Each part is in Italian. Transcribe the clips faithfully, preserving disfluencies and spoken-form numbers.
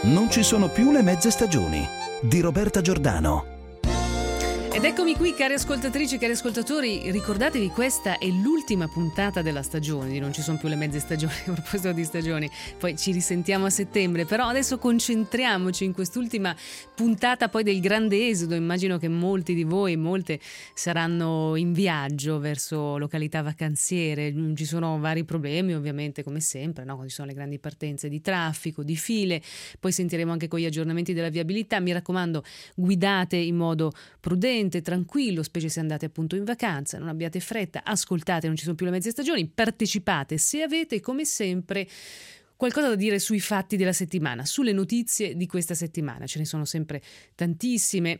Non ci sono più le mezze stagioni di Roberta Giordano. Ed eccomi qui, cari ascoltatrici, cari ascoltatori, ricordatevi, questa è l'ultima puntata della stagione, di Non ci sono più le mezze stagioni, a proposito di stagioni, poi ci risentiamo a settembre, però adesso concentriamoci in quest'ultima puntata poi del grande esodo. Immagino che molti di voi, molte, saranno in viaggio verso località vacanziere, ci sono vari problemi ovviamente come sempre, no? Quando ci sono le grandi partenze di traffico, di file, poi sentiremo anche con gli aggiornamenti della viabilità. Mi raccomando, guidate in modo prudente, tranquillo, specie se andate appunto in vacanza, non abbiate fretta, ascoltate Non ci sono più le mezze stagioni, partecipate se avete, come sempre, qualcosa da dire sui fatti della settimana, sulle notizie di questa settimana. Ce ne sono sempre tantissime.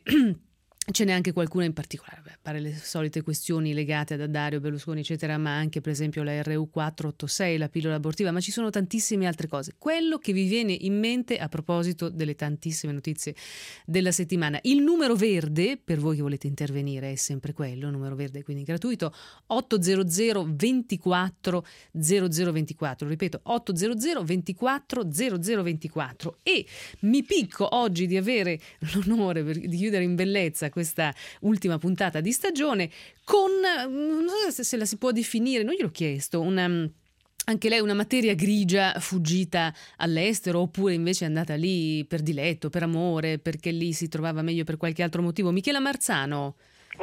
Ce n'è anche qualcuna in particolare, beh, pare le solite questioni legate ad Dario Berlusconi eccetera, ma anche per esempio la R U quattrocentottantasei, la pillola abortiva, ma ci sono tantissime altre cose. Quello che vi viene in mente a proposito delle tantissime notizie della settimana. Il numero verde, per voi che volete intervenire, è sempre quello, numero verde quindi gratuito, ottocento ventiquattro zero zero ventiquattro, ripeto ottocento ventiquattro zero zero ventiquattro. E mi picco oggi di avere l'onore di chiudere in bellezza questa ultima puntata di stagione con, non so se la si può definire, non gliel'ho chiesto, una, anche lei una materia grigia fuggita all'estero, oppure invece è andata lì per diletto, per amore, perché lì si trovava meglio per qualche altro motivo. Michela Marzano.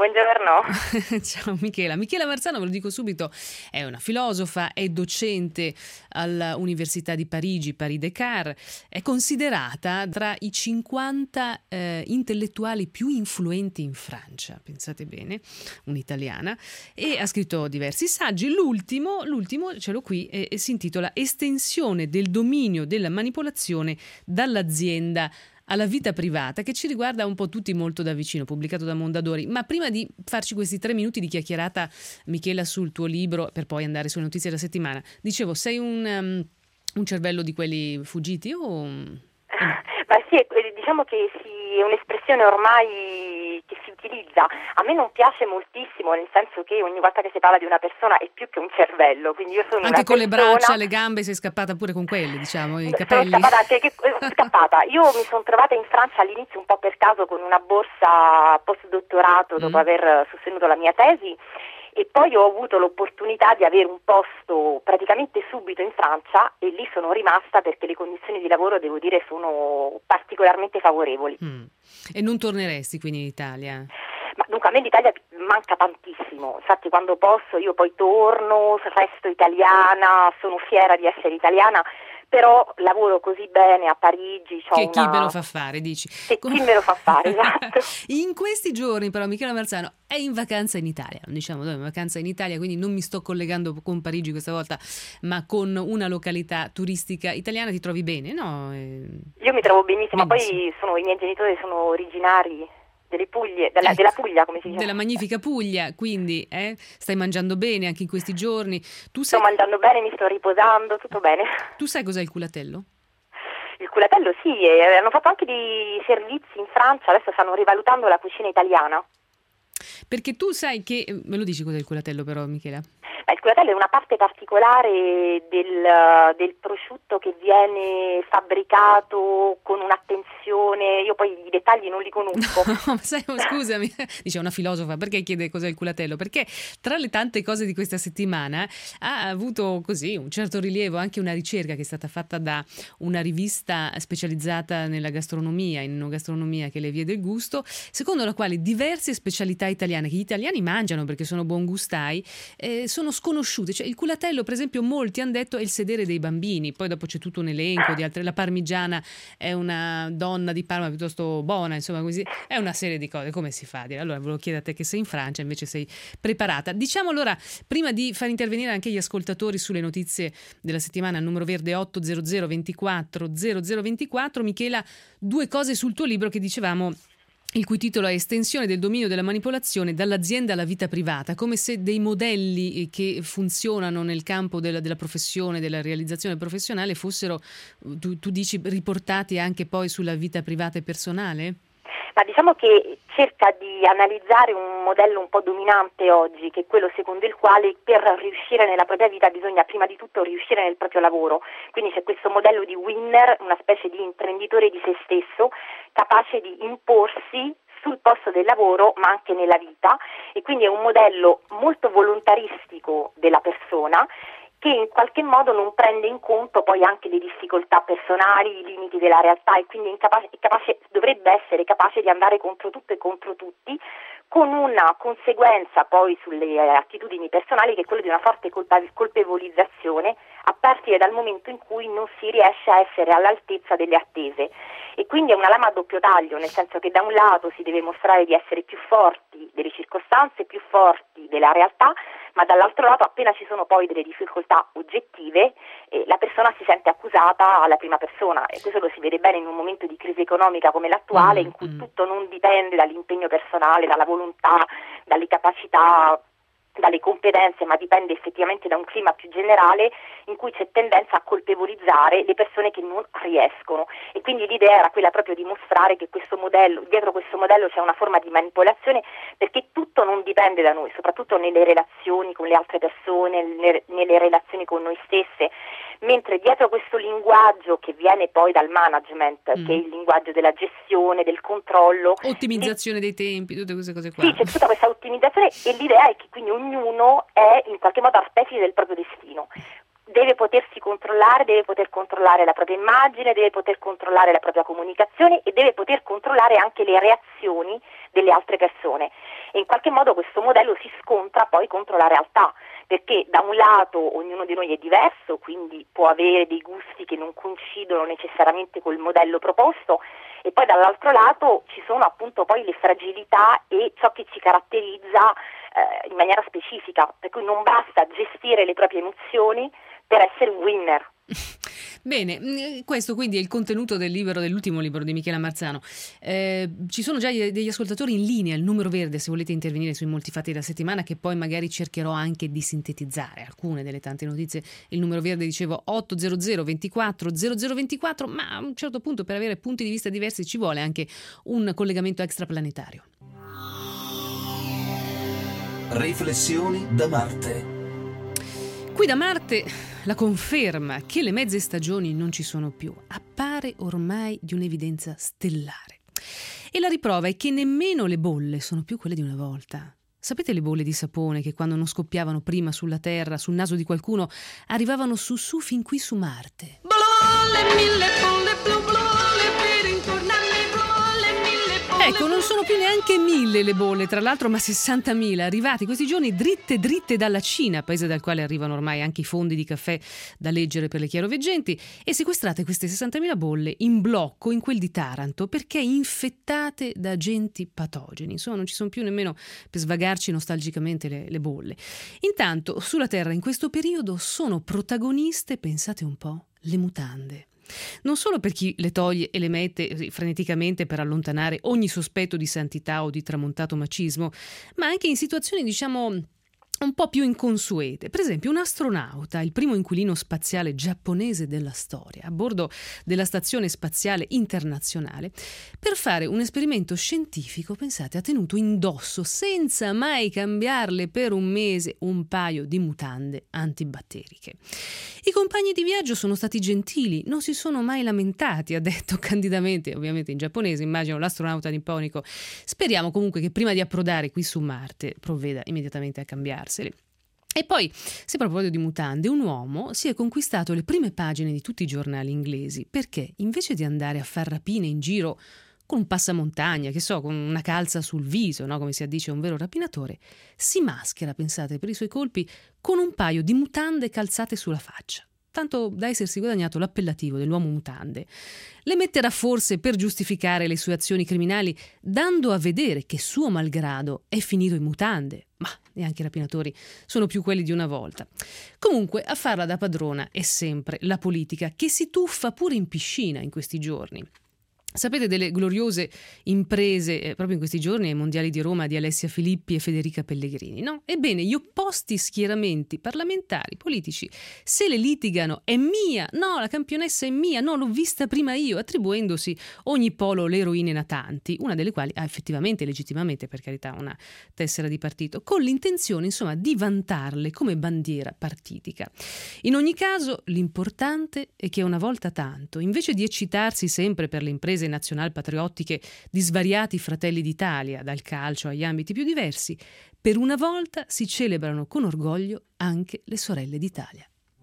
Buongiorno. Ciao Michela. Michela Marzano, ve lo dico subito, è una filosofa, è docente all'Università di Parigi, Paris Descartes, è considerata tra i cinquanta eh, intellettuali più influenti in Francia, pensate bene, un'italiana, e ha scritto diversi saggi. L'ultimo, l'ultimo ce l'ho qui, e, e si intitola Estensione del dominio della manipolazione dall'azienda alla vita privata, che ci riguarda un po' tutti molto da vicino, pubblicato da Mondadori. Ma prima di farci questi tre minuti di chiacchierata, Michela, sul tuo libro, per poi andare sulle notizie della settimana, dicevo, sei un, um, un cervello di quelli fuggiti o... Ma sì, diciamo che sì, è un'espressione ormai che si utilizza. A me non piace moltissimo, nel senso che ogni volta che si parla di una persona è più che un cervello, quindi io sono anche una con persona... le braccia, le gambe, sei scappata pure con quelle, diciamo, i capelli. Sono scappata, anche che, scappata. Io mi sono trovata in Francia all'inizio un po' per caso con una borsa postdottorato dopo mm. aver sostenuto la mia tesi, e poi ho avuto l'opportunità di avere un posto praticamente subito in Francia, e lì sono rimasta perché le condizioni di lavoro, devo dire, sono particolarmente favorevoli. Mm. E non torneresti quindi in Italia? Ma dunque a me l'Italia manca tantissimo, infatti quando posso io poi torno, resto italiana, sono fiera di essere italiana, però lavoro così bene a Parigi. Che una... chi me lo fa fare, dici? Che chi me lo fa fare, esatto. In questi giorni però Michela Marzano è in vacanza in Italia, diciamo dove, in vacanza in Italia, quindi non mi sto collegando con Parigi questa volta, ma con una località turistica italiana. Ti trovi bene, no? Io mi trovo benissimo, benissimo. Poi sono, i miei genitori sono originari delle Puglie, della, ecco, della Puglia, come si dice? Della magnifica Puglia, quindi eh, stai mangiando bene anche in questi giorni. Tu sto sai... mangiando bene, mi sto riposando, tutto bene. Tu sai cos'è il culatello? Il culatello sì, eh, hanno fatto anche dei servizi in Francia, adesso stanno rivalutando la cucina italiana. Perché tu sai che, me lo dici cos'è il culatello però, Michela? Beh, il culatello è una parte particolare del, del prosciutto che viene fabbricato con un'attenzione, io poi i dettagli non li conosco. No, sai, scusami, dice una filosofa, perché chiede cos'è il culatello? Perché tra le tante cose di questa settimana ha avuto così un certo rilievo anche una ricerca che è stata fatta da una rivista specializzata nella gastronomia, in enogastronomia, che è Le Vie del Gusto, secondo la quale diverse specialità italiane che gli italiani mangiano perché sono buongustai eh, sono sconosciute. Cioè il culatello, per esempio, molti hanno detto è il sedere dei bambini, poi dopo c'è tutto un elenco di altre, la parmigiana è una donna di Parma piuttosto buona, insomma così, è una serie di cose. Come si fa a dire? Allora volevo chiedere a te che sei in Francia, invece sei preparata. Diciamo allora, prima di far intervenire anche gli ascoltatori sulle notizie della settimana, al numero verde ottocento ventiquattro zero zero ventiquattro, Michela, due cose sul tuo libro che dicevamo, il cui titolo è Estensione del dominio della manipolazione dall'azienda alla vita privata, come se dei modelli che funzionano nel campo della, della professione, della realizzazione professionale fossero, tu, tu dici, riportati anche poi sulla vita privata e personale? Ma diciamo che cerca di analizzare un modello un po' dominante oggi, che è quello secondo il quale per riuscire nella propria vita bisogna prima di tutto riuscire nel proprio lavoro. Quindi c'è questo modello di winner, una specie di imprenditore di se stesso, capace di imporsi sul posto del lavoro ma anche nella vita, e quindi è un modello molto volontaristico della persona, che in qualche modo non prende in conto poi anche le difficoltà personali, i limiti della realtà, e quindi è incapace, è capace, dovrebbe essere capace di andare contro tutto e contro tutti, con una conseguenza poi sulle attitudini personali che è quello di una forte colpa, colpevolizzazione a partire dal momento in cui non si riesce a essere all'altezza delle attese. E quindi è una lama a doppio taglio, nel senso che da un lato si deve mostrare di essere più forti delle circostanze, più forti della realtà, ma dall'altro lato appena ci sono poi delle difficoltà oggettive eh, la persona si sente accusata alla prima persona, e questo lo si vede bene in un momento di crisi economica come l'attuale, mm, in cui mm. tutto non dipende dall'impegno personale, dalla volontà, dalle capacità, dalle competenze, ma dipende effettivamente da un clima più generale in cui c'è tendenza a colpevolizzare le persone che non riescono, e quindi l'idea era quella proprio di mostrare che questo modello, dietro questo modello c'è una forma di manipolazione, perché tutto non dipende da noi, soprattutto nelle relazioni con le altre persone, nelle, nelle relazioni con noi stesse, mentre dietro questo linguaggio che viene poi dal management, Mm. che è il linguaggio della gestione, del controllo, Ottimizzazione dei tempi, tutte queste cose qua. sì, c'è tutta questa ottimizzazione, e l'idea è che quindi ognuno è in qualche modo artefice del proprio destino. Deve potersi controllare, deve poter controllare la propria immagine, deve poter controllare la propria comunicazione e deve poter controllare anche le reazioni delle altre persone. E in qualche modo questo modello si scontra poi contro la realtà, perché da un lato ognuno di noi è diverso, quindi può avere dei gusti che non coincidono necessariamente col modello proposto, e poi dall'altro lato ci sono appunto poi le fragilità e ciò che ci caratterizza eh, in maniera specifica, per cui non basta gestire le proprie emozioni per essere un winner. Bene, mh, questo quindi è il contenuto del libro, dell'ultimo libro di Michela Marzano. Eh, ci sono già gli- degli ascoltatori in linea, il numero verde se volete intervenire sui molti fatti della settimana, che poi magari cercherò anche di sintetizzare alcune delle tante notizie. Il numero verde, dicevo, ottocento ventiquattro zero zero ventiquattro, ma a un certo punto per avere punti di vista diversi ci vuole anche un collegamento extraplanetario. Riflessioni da Marte. Qui da Marte la conferma che le mezze stagioni non ci sono più appare ormai di un'evidenza stellare. E la riprova è che nemmeno le bolle sono più quelle di una volta. Sapete le bolle di sapone che quando non scoppiavano prima sulla Terra, sul naso di qualcuno, arrivavano su su fin qui su Marte? Bolle, mille bolle blu blu, per intorno a me, bolle, mille bolle. Ecco, non sono più neanche mille le bolle, tra l'altro, ma sessantamila, arrivati questi giorni dritte dritte dalla Cina, paese dal quale arrivano ormai anche i fondi di caffè da leggere per le chiaroveggenti, e sequestrate queste sessantamila bolle in blocco in quel di Taranto perché infettate da agenti patogeni. Insomma, non ci sono più nemmeno per svagarci nostalgicamente le, le bolle. Intanto, sulla Terra in questo periodo sono protagoniste, pensate un po', le mutande. Non solo per chi le toglie e le mette freneticamente per allontanare ogni sospetto di santità o di tramontato macismo, ma anche in situazioni, diciamo, un po' più inconsuete. Per esempio, un astronauta, il primo inquilino spaziale giapponese della storia, a bordo della Stazione Spaziale Internazionale, per fare un esperimento scientifico, pensate, ha tenuto indosso, senza mai cambiarle per un mese, un paio di mutande antibatteriche. I compagni di viaggio sono stati gentili, non si sono mai lamentati, ha detto candidamente, ovviamente in giapponese, immagino l'astronauta nipponico. Speriamo comunque che prima di approdare qui su Marte provveda immediatamente a cambiarseli. E poi, se a proposito di mutande, un uomo si è conquistato le prime pagine di tutti i giornali inglesi perché invece di andare a far rapine in giro con un passamontagna, che so, con una calza sul viso, no? Come si addice a un vero rapinatore, si maschera, pensate, per i suoi colpi con un paio di mutande calzate sulla faccia. Tanto da essersi guadagnato l'appellativo dell'uomo mutande. Le metterà forse per giustificare le sue azioni criminali, dando a vedere che suo malgrado è finito in mutande. Ma neanche i rapinatori sono più quelli di una volta. Comunque, a farla da padrona è sempre la politica, che si tuffa pure in piscina in questi giorni. Sapete delle gloriose imprese eh, proprio in questi giorni ai mondiali di Roma di Alessia Filippi e Federica Pellegrini, no? Ebbene, gli opposti schieramenti parlamentari, politici, se le litigano è mia, no, la campionessa è mia, no, l'ho vista prima io, attribuendosi ogni polo le eroine natanti, una delle quali ha effettivamente, legittimamente, per carità, una tessera di partito, con l'intenzione, insomma, di vantarle come bandiera partitica. In ogni caso, l'importante è che una volta tanto, invece di eccitarsi sempre per le imprese nazionalpatriottiche di svariati fratelli d'Italia, dal calcio agli ambiti più diversi, per una volta si celebrano con orgoglio anche le sorelle d'Italia.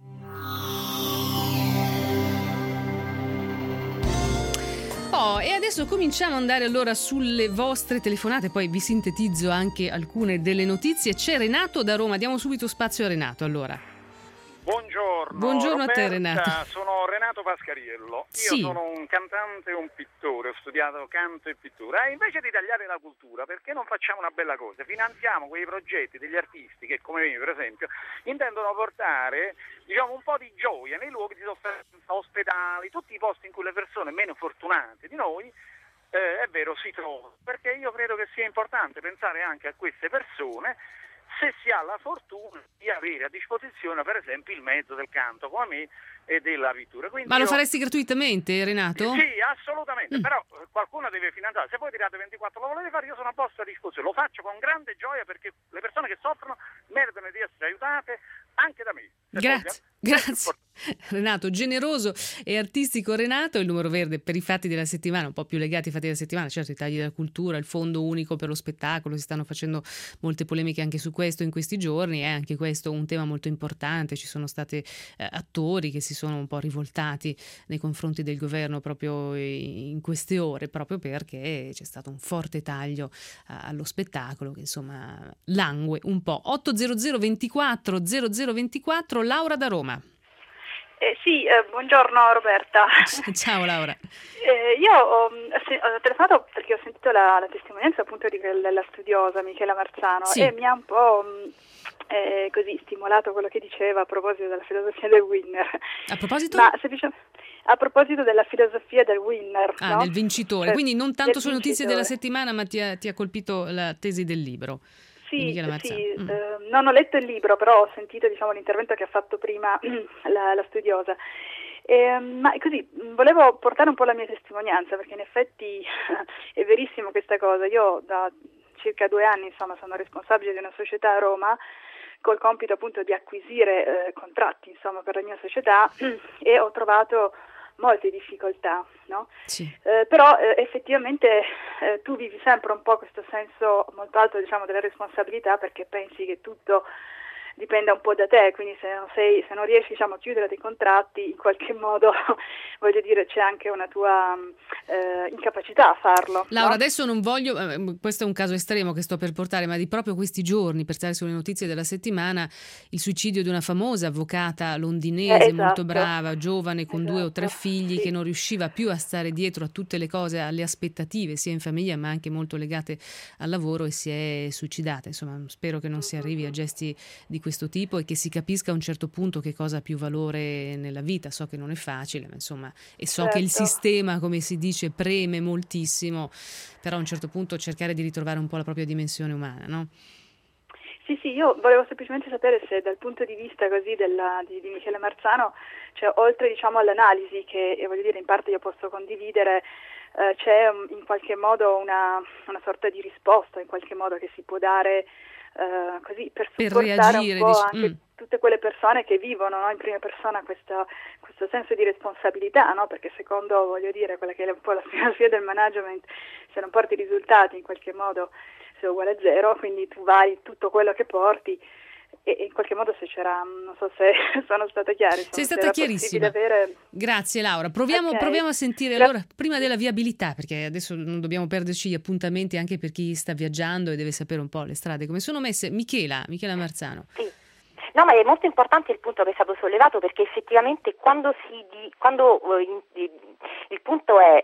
Oh, e adesso cominciamo ad andare allora sulle vostre telefonate, poi vi sintetizzo anche alcune delle notizie. C'è Renato da Roma, diamo subito spazio a Renato allora. Buongiorno, Buongiorno a te, Roberta, Renato. Sono Renato Pascariello. Io Sì. sono un cantante e un pittore, ho studiato canto e pittura. E invece di tagliare la cultura, perché non facciamo una bella cosa? Finanziamo quei progetti degli artisti che, come me per esempio, intendono portare, diciamo, un po' di gioia nei luoghi di sofferenza, ospedali, tutti i posti in cui le persone meno fortunate di noi, eh, è vero, si trovano. Perché io credo che sia importante pensare anche a queste persone se si ha la fortuna di avere a disposizione, per esempio, il mezzo del canto, come me, e della pittura. Quindi Ma lo io... faresti gratuitamente, Renato? Sì, assolutamente, Mm. però qualcuno deve finanziare. Se voi tirate ventiquattro lo volete fare, io sono a vostra disposizione. Lo faccio con grande gioia perché le persone che soffrono meritano di essere aiutate anche da me. Se Grazie, vogliono. grazie. Renato, generoso e artistico Renato, il numero verde per i fatti della settimana, un po' più legati ai fatti della settimana, certo i tagli della cultura, il fondo unico per lo spettacolo, si stanno facendo molte polemiche anche su questo in questi giorni, è anche questo un tema molto importante, ci sono stati eh, attori che si sono un po' rivoltati nei confronti del governo proprio in queste ore, proprio perché c'è stato un forte taglio eh, allo spettacolo che insomma langue un po'. otto zero zero ventiquattro zero zero ventiquattro, Laura da Roma. Eh, sì, eh, buongiorno Roberta. Ciao Laura. Eh, io ho, ho telefonato perché ho sentito la, la testimonianza appunto di quella studiosa Michela Marzano Sì. e mi ha un po' mh, eh, così stimolato quello che diceva a proposito della filosofia del winner. A proposito? Ma semplicemente a proposito della filosofia del winner, Ah, no? del vincitore, Cioè, quindi non tanto del sulle notizie vincitore. della settimana, ma ti ha, ti ha colpito la tesi del libro di Sì, Michela Marzano. sì, Mm. eh, non ho letto il libro, però ho sentito diciamo, l'intervento che ha fatto prima la, la studiosa. Eh, ma così, mh, volevo portare un po' la mia testimonianza, perché in effetti è verissimo questa cosa. Io da circa due anni insomma, sono responsabile di una società a Roma col compito appunto di acquisire eh, contratti insomma, per la mia società e ho trovato molte difficoltà, no? Sì. Eh, però eh, effettivamente eh, tu vivi sempre un po' questo senso molto alto diciamo della responsabilità perché pensi che tutto dipenda un po' da te, quindi se non sei, se non riesci diciamo a chiudere dei contratti in qualche modo voglio dire c'è anche una tua eh, incapacità a farlo. Laura, no? adesso non voglio, eh, questo è un caso estremo che sto per portare, ma di proprio questi giorni, per stare sulle notizie della settimana, il suicidio di una famosa avvocata londinese, Eh, esatto. molto brava, giovane, con Esatto, due o tre figli, sì. che non riusciva più a stare dietro a tutte le cose, alle aspettative, sia in famiglia ma anche molto legate al lavoro, e si è suicidata. Insomma, spero che non si arrivi a gesti di questo tipo e che si capisca a un certo punto che cosa ha più valore nella vita. So che non è facile, ma insomma, e so che il Certo. sistema, come si dice, preme moltissimo, però a un certo punto cercare di ritrovare un po' la propria dimensione umana, no? Sì, sì, io volevo semplicemente sapere se dal punto di vista così della, di, di Michele Marzano, cioè oltre diciamo all'analisi che eh, voglio dire in parte io posso condividere, eh, c'è um, in qualche modo una, una sorta di risposta in qualche modo che si può dare eh, così per Per supportare reagire, un po' dici, anche mm. tutte quelle persone che vivono no, in prima persona questa, questo senso di responsabilità, no? Perché secondo voglio dire quella che è un po' la filosofia del management, se non porti risultati in qualche modo sei uguale a zero, quindi tu vai tutto quello che porti e, e in qualche modo se c'era, non so se sono stata chiara. Sei insomma, se stata era chiarissima. possibile avere... Grazie Laura. Proviamo, Ok. proviamo a sentire Gra- allora, prima della viabilità, perché adesso non dobbiamo perderci gli appuntamenti anche per chi sta viaggiando e deve sapere un po' le strade come sono messe. Michela, Michela Marzano. Sì. No, ma è molto importante il punto che è stato sollevato, perché effettivamente quando si di, quando eh, in- il punto è che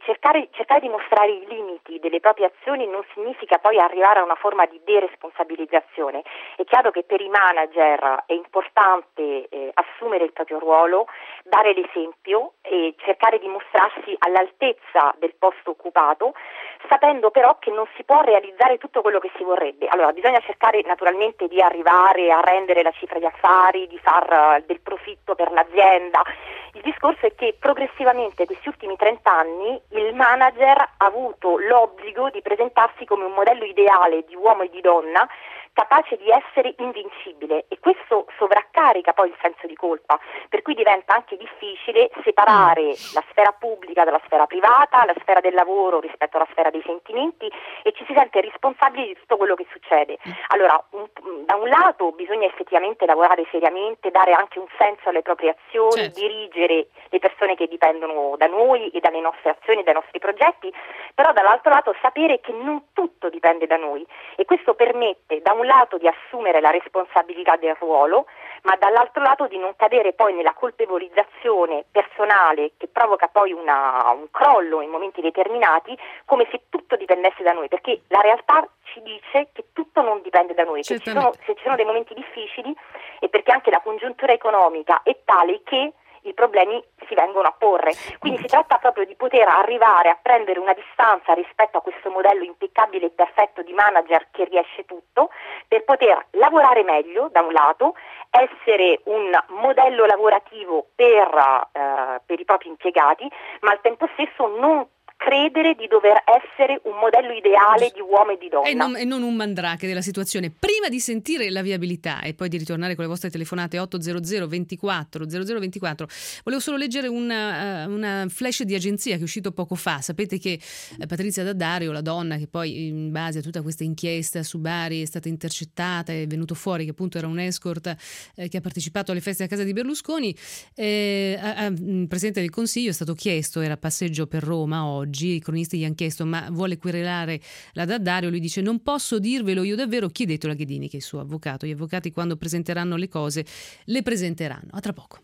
cercare, cercare di mostrare i limiti delle proprie azioni non significa poi arrivare a una forma di deresponsabilizzazione. È chiaro che per i manager è importante eh, assumere il proprio ruolo, dare l'esempio e cercare di mostrarsi all'altezza del posto occupato, sapendo però che non si può realizzare tutto quello che si vorrebbe. Allora bisogna cercare naturalmente di arrivare a rendere la cifra di affari, di far del profitto per l'azienda. Il discorso è che progressivamente questi ultimi trenta anni il manager ha avuto l'obbligo di presentarsi come un modello ideale di uomo e di donna capace di essere invincibile, e questo sovraccarica poi il senso di colpa, per cui diventa anche difficile separare la sfera pubblica dalla sfera privata, la sfera del lavoro rispetto alla sfera dei sentimenti, e ci si sente responsabili di tutto quello che succede. Allora, un, da un lato bisogna effettivamente lavorare seriamente, dare anche un senso alle proprie azioni, certo. dirigere le persone che dipendono da noi e dalle nostre azioni, dai nostri progetti, però dall'altro lato sapere che non tutto dipende da noi, e questo permette da un lato di assumere la responsabilità del ruolo, ma dall'altro lato di non cadere poi nella colpevolizzazione personale che provoca poi una, un crollo in momenti determinati, come se tutto dipendesse da noi, perché la realtà ci dice che tutto non dipende da noi, che ci sono, se ci sono dei momenti difficili è perché anche la congiuntura economica è tale che i problemi si vengono a porre. Quindi si tratta proprio di poter arrivare a prendere una distanza rispetto a questo modello impeccabile e perfetto di manager che riesce tutto, per poter lavorare meglio da un lato, essere un modello lavorativo per, eh, per i propri impiegati, ma al tempo stesso non credere di dover essere un modello ideale di uomo e di donna. E non, e non un mandrake della situazione. Prima di sentire la viabilità e poi di ritornare con le vostre telefonate otto zero zero ventiquattro zero zero ventiquattro, volevo solo leggere una, una flash di agenzia che è uscito poco fa. Sapete che Patrizia D'Addario, la donna che poi in base a tutta questa inchiesta su Bari è stata intercettata, è venuto fuori che appunto era un escort eh, che ha partecipato alle feste a casa di Berlusconi, eh, a, a, il Presidente del Consiglio è stato chiesto, era a passeggio per Roma oggi, i cronisti gli hanno chiesto ma vuole querelare la D'Addario, lui dice non posso dirvelo io davvero, chiedetelo a Ghedini che è il suo avvocato, gli avvocati quando presenteranno le cose le presenteranno. A tra poco.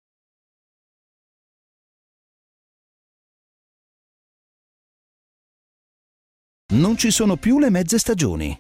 Non ci sono più le mezze stagioni.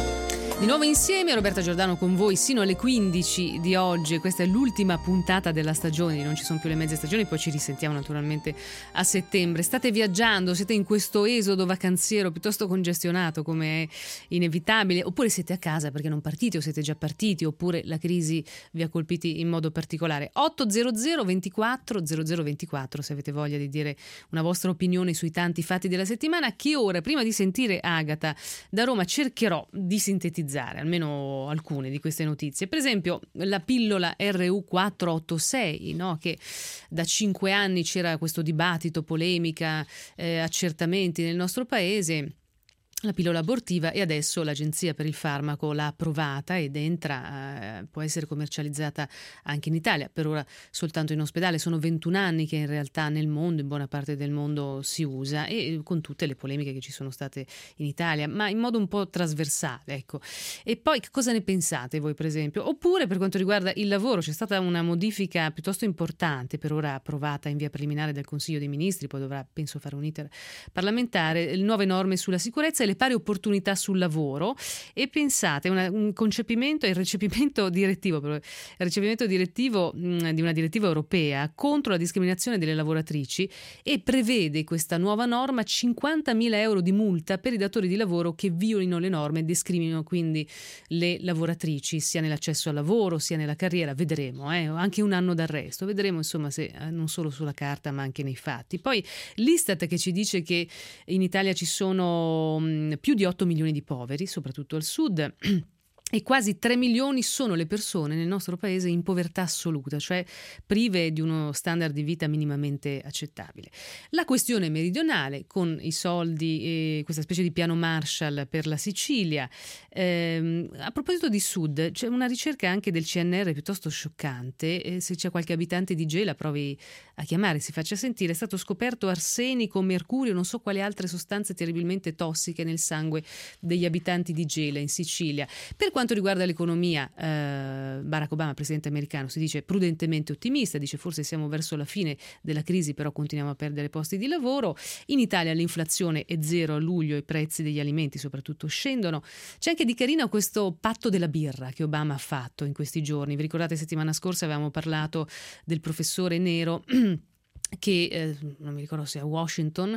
Di nuovo insieme, Roberta Giordano con voi sino alle quindici di oggi. Questa è l'ultima puntata della stagione, non ci sono più le mezze stagioni, poi ci risentiamo naturalmente a settembre. State viaggiando, siete in questo esodo vacanziero piuttosto congestionato come è inevitabile, oppure siete a casa perché non partite o siete già partiti, oppure la crisi vi ha colpiti in modo particolare. otto zero zero ventiquattro zero zero ventiquattro se avete voglia di dire una vostra opinione sui tanti fatti della settimana, che ora, prima di sentire Agata da Roma, cercherò di sintetizzare almeno alcune di queste notizie. Per esempio la pillola R U quattrocentottantasei, no? Che da cinque anni c'era questo dibattito, polemica, eh, accertamenti nel nostro paese, la pillola abortiva, e adesso l'Agenzia per il Farmaco l'ha approvata ed entra, eh, può essere commercializzata anche in Italia, per ora soltanto in ospedale. Sono ventuno anni che in realtà nel mondo, in buona parte del mondo, si usa, e con tutte le polemiche che ci sono state in Italia, ma in modo un po' trasversale, ecco. E poi che cosa ne pensate voi, per esempio? Oppure per quanto riguarda il lavoro c'è stata una modifica piuttosto importante, per ora approvata in via preliminare dal Consiglio dei Ministri, poi dovrà penso fare un iter parlamentare, le nuove norme sulla sicurezza e le pari opportunità sul lavoro. E pensate, una, un concepimento e il recepimento direttivo il recepimento direttivo mh, di una direttiva europea contro la discriminazione delle lavoratrici, e prevede questa nuova norma cinquantamila euro di multa per i datori di lavoro che violino le norme e discriminino quindi le lavoratrici sia nell'accesso al lavoro sia nella carriera. Vedremo, eh? Anche un anno d'arresto, vedremo insomma se eh, non solo sulla carta ma anche nei fatti. Poi l'Istat che ci dice che in Italia ci sono mh, più di otto milioni di poveri, soprattutto al sud, e quasi tre milioni sono le persone nel nostro paese in povertà assoluta, cioè prive di uno standard di vita minimamente accettabile. La questione meridionale, con i soldi e questa specie di piano Marshall per la Sicilia. Ehm, a proposito di sud, c'è una ricerca anche del C N R piuttosto scioccante, e se c'è qualche abitante di Gela provi a chiamare, si faccia sentire. È stato scoperto arsenico, mercurio, non so quali altre sostanze terribilmente tossiche nel sangue degli abitanti di Gela in Sicilia. Per quanto quanto riguarda l'economia, eh, Barack Obama, presidente americano, si dice prudentemente ottimista, dice forse siamo verso la fine della crisi, però continuiamo a perdere posti di lavoro. In Italia l'inflazione è zero a luglio, i prezzi degli alimenti soprattutto scendono. C'è anche di carino questo patto della birra che Obama ha fatto in questi giorni. Vi ricordate, settimana scorsa avevamo parlato del professore nero che, eh, non mi ricordo se a Washington,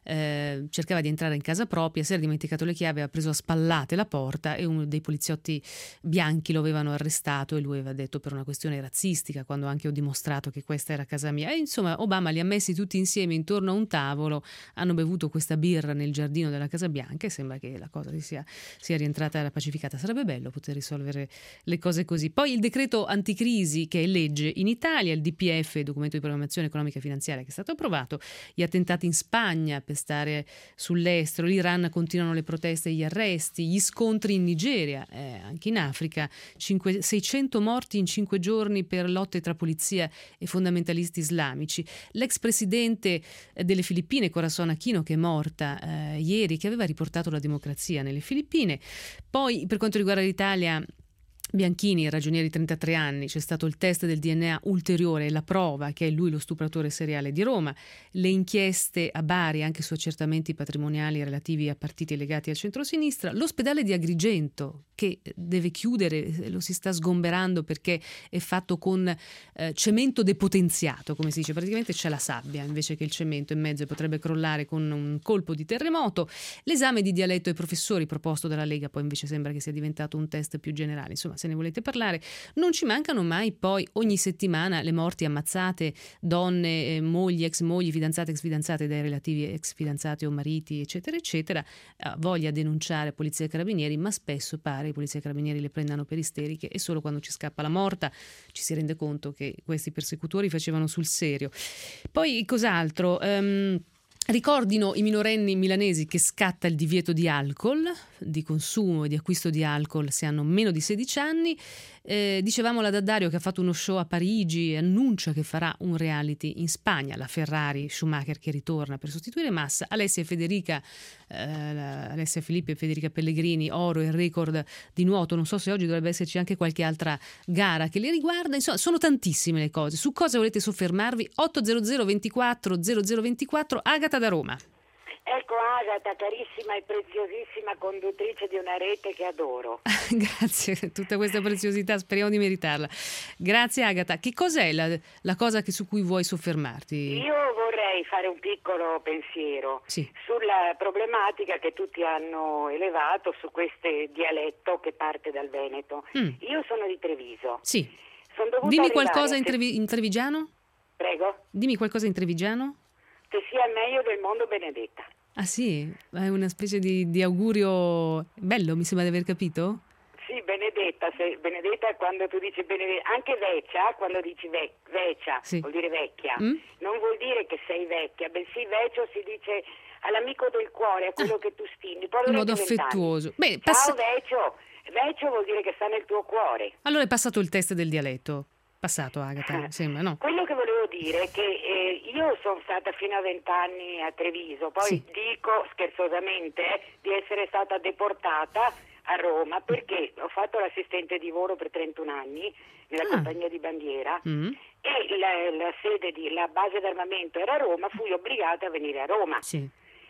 eh, cercava di entrare in casa propria, si era dimenticato le chiavi, aveva preso a spallate la porta e uno dei poliziotti bianchi lo avevano arrestato e lui aveva detto per una questione razzistica, quando anche ho dimostrato che questa era casa mia. E insomma Obama li ha messi tutti insieme intorno a un tavolo, hanno bevuto questa birra nel giardino della Casa Bianca e sembra che la cosa sia, sia rientrata era pacificata. Sarebbe bello poter risolvere le cose così. Poi il decreto anticrisi, che è legge in Italia, il D P F, documento di programmazione economica e finanziaria, che è stato approvato, gli attentati in Spagna per stare sull'estero, l'Iran continuano le proteste e gli arresti, gli scontri in Nigeria, eh, anche in Africa, cinque, seicento morti in cinque giorni per lotte tra polizia e fondamentalisti islamici, l'ex presidente delle Filippine Corazon Aquino che è morta eh, ieri, che aveva riportato la democrazia nelle Filippine. Poi per quanto riguarda l'Italia, Bianchini, ragionieri trentatré anni, c'è stato il test del D N A ulteriore e la prova che è lui lo stupratore seriale di Roma, le inchieste a Bari anche su accertamenti patrimoniali relativi a partiti legati al centrosinistra, l'ospedale di Agrigento che deve chiudere, lo si sta sgomberando perché è fatto con eh, cemento depotenziato, come si dice, praticamente c'è la sabbia invece che il cemento in mezzo e potrebbe crollare con un colpo di terremoto, l'esame di dialetto ai professori proposto dalla Lega poi invece sembra che sia diventato un test più generale, insomma se ne volete parlare. Non ci mancano mai poi ogni settimana le morti ammazzate, donne, eh, mogli, ex mogli, fidanzate, ex fidanzate dai relativi ex fidanzati o mariti eccetera eccetera, eh, voglia denunciare polizia e carabinieri, ma spesso pare i polizia e carabinieri le prendano per isteriche e solo quando ci scappa la morta ci si rende conto che questi persecutori facevano sul serio. Poi cos'altro? Um, Ricordino i minorenni milanesi che scatta il divieto di alcol, di consumo e di acquisto di alcol se hanno meno di sedici anni. Eh, dicevamo la D'Addario che ha fatto uno show a Parigi e annuncia che farà un reality in Spagna, la Ferrari, Schumacher che ritorna per sostituire Massa, Alessia e Federica, eh, Alessia Filippi e Federica Pellegrini, oro e record di nuoto, non so se oggi dovrebbe esserci anche qualche altra gara che li riguarda, insomma sono tantissime le cose. Su cosa volete soffermarvi? otto zero zero ventiquattro zero zero ventiquattro. Agata da Roma. Ecco Agata, carissima e preziosissima conduttrice di una rete che adoro. Grazie, tutta questa preziosità, speriamo di meritarla. Grazie Agata. Che cos'è la, la cosa che, su cui vuoi soffermarti? Io vorrei fare un piccolo pensiero sì. sulla problematica che tutti hanno elevato su questo dialetto che parte dal Veneto. Mm. Io sono di Treviso. Sì. Sono dovuta Dimmi qualcosa in, se... trevi... in trevigiano? Prego? Dimmi qualcosa in trevigiano? Che sia il meglio del mondo, Benedetta. Ah sì? È una specie di, di augurio bello, mi sembra di aver capito? Sì, Benedetta, se, Benedetta quando tu dici Benedetta, anche vecchia, quando dici ve, vecchia, sì. vuol dire vecchia, mm? non vuol dire che sei vecchia, bensì vecchio si dice all'amico del cuore, a quello ah. che tu stimi. In modo affettuoso. Bene, Ciao pass- vecchio, vecchio vuol dire che sta nel tuo cuore. Allora è passato il test del dialetto. Passato Agata, sembra, no? Quello che volevo dire è che eh, io sono stata fino a vent'anni a Treviso, poi sì. dico scherzosamente eh, di essere stata deportata a Roma perché ho fatto l'assistente di volo per trentuno anni nella ah. compagnia di bandiera mm. e la, la sede di la base d'armamento era a Roma, fui obbligata a venire a Roma. Sì.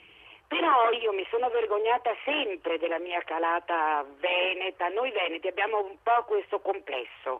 Però io mi sono vergognata sempre della mia calata veneta. Noi veneti abbiamo un po' questo complesso.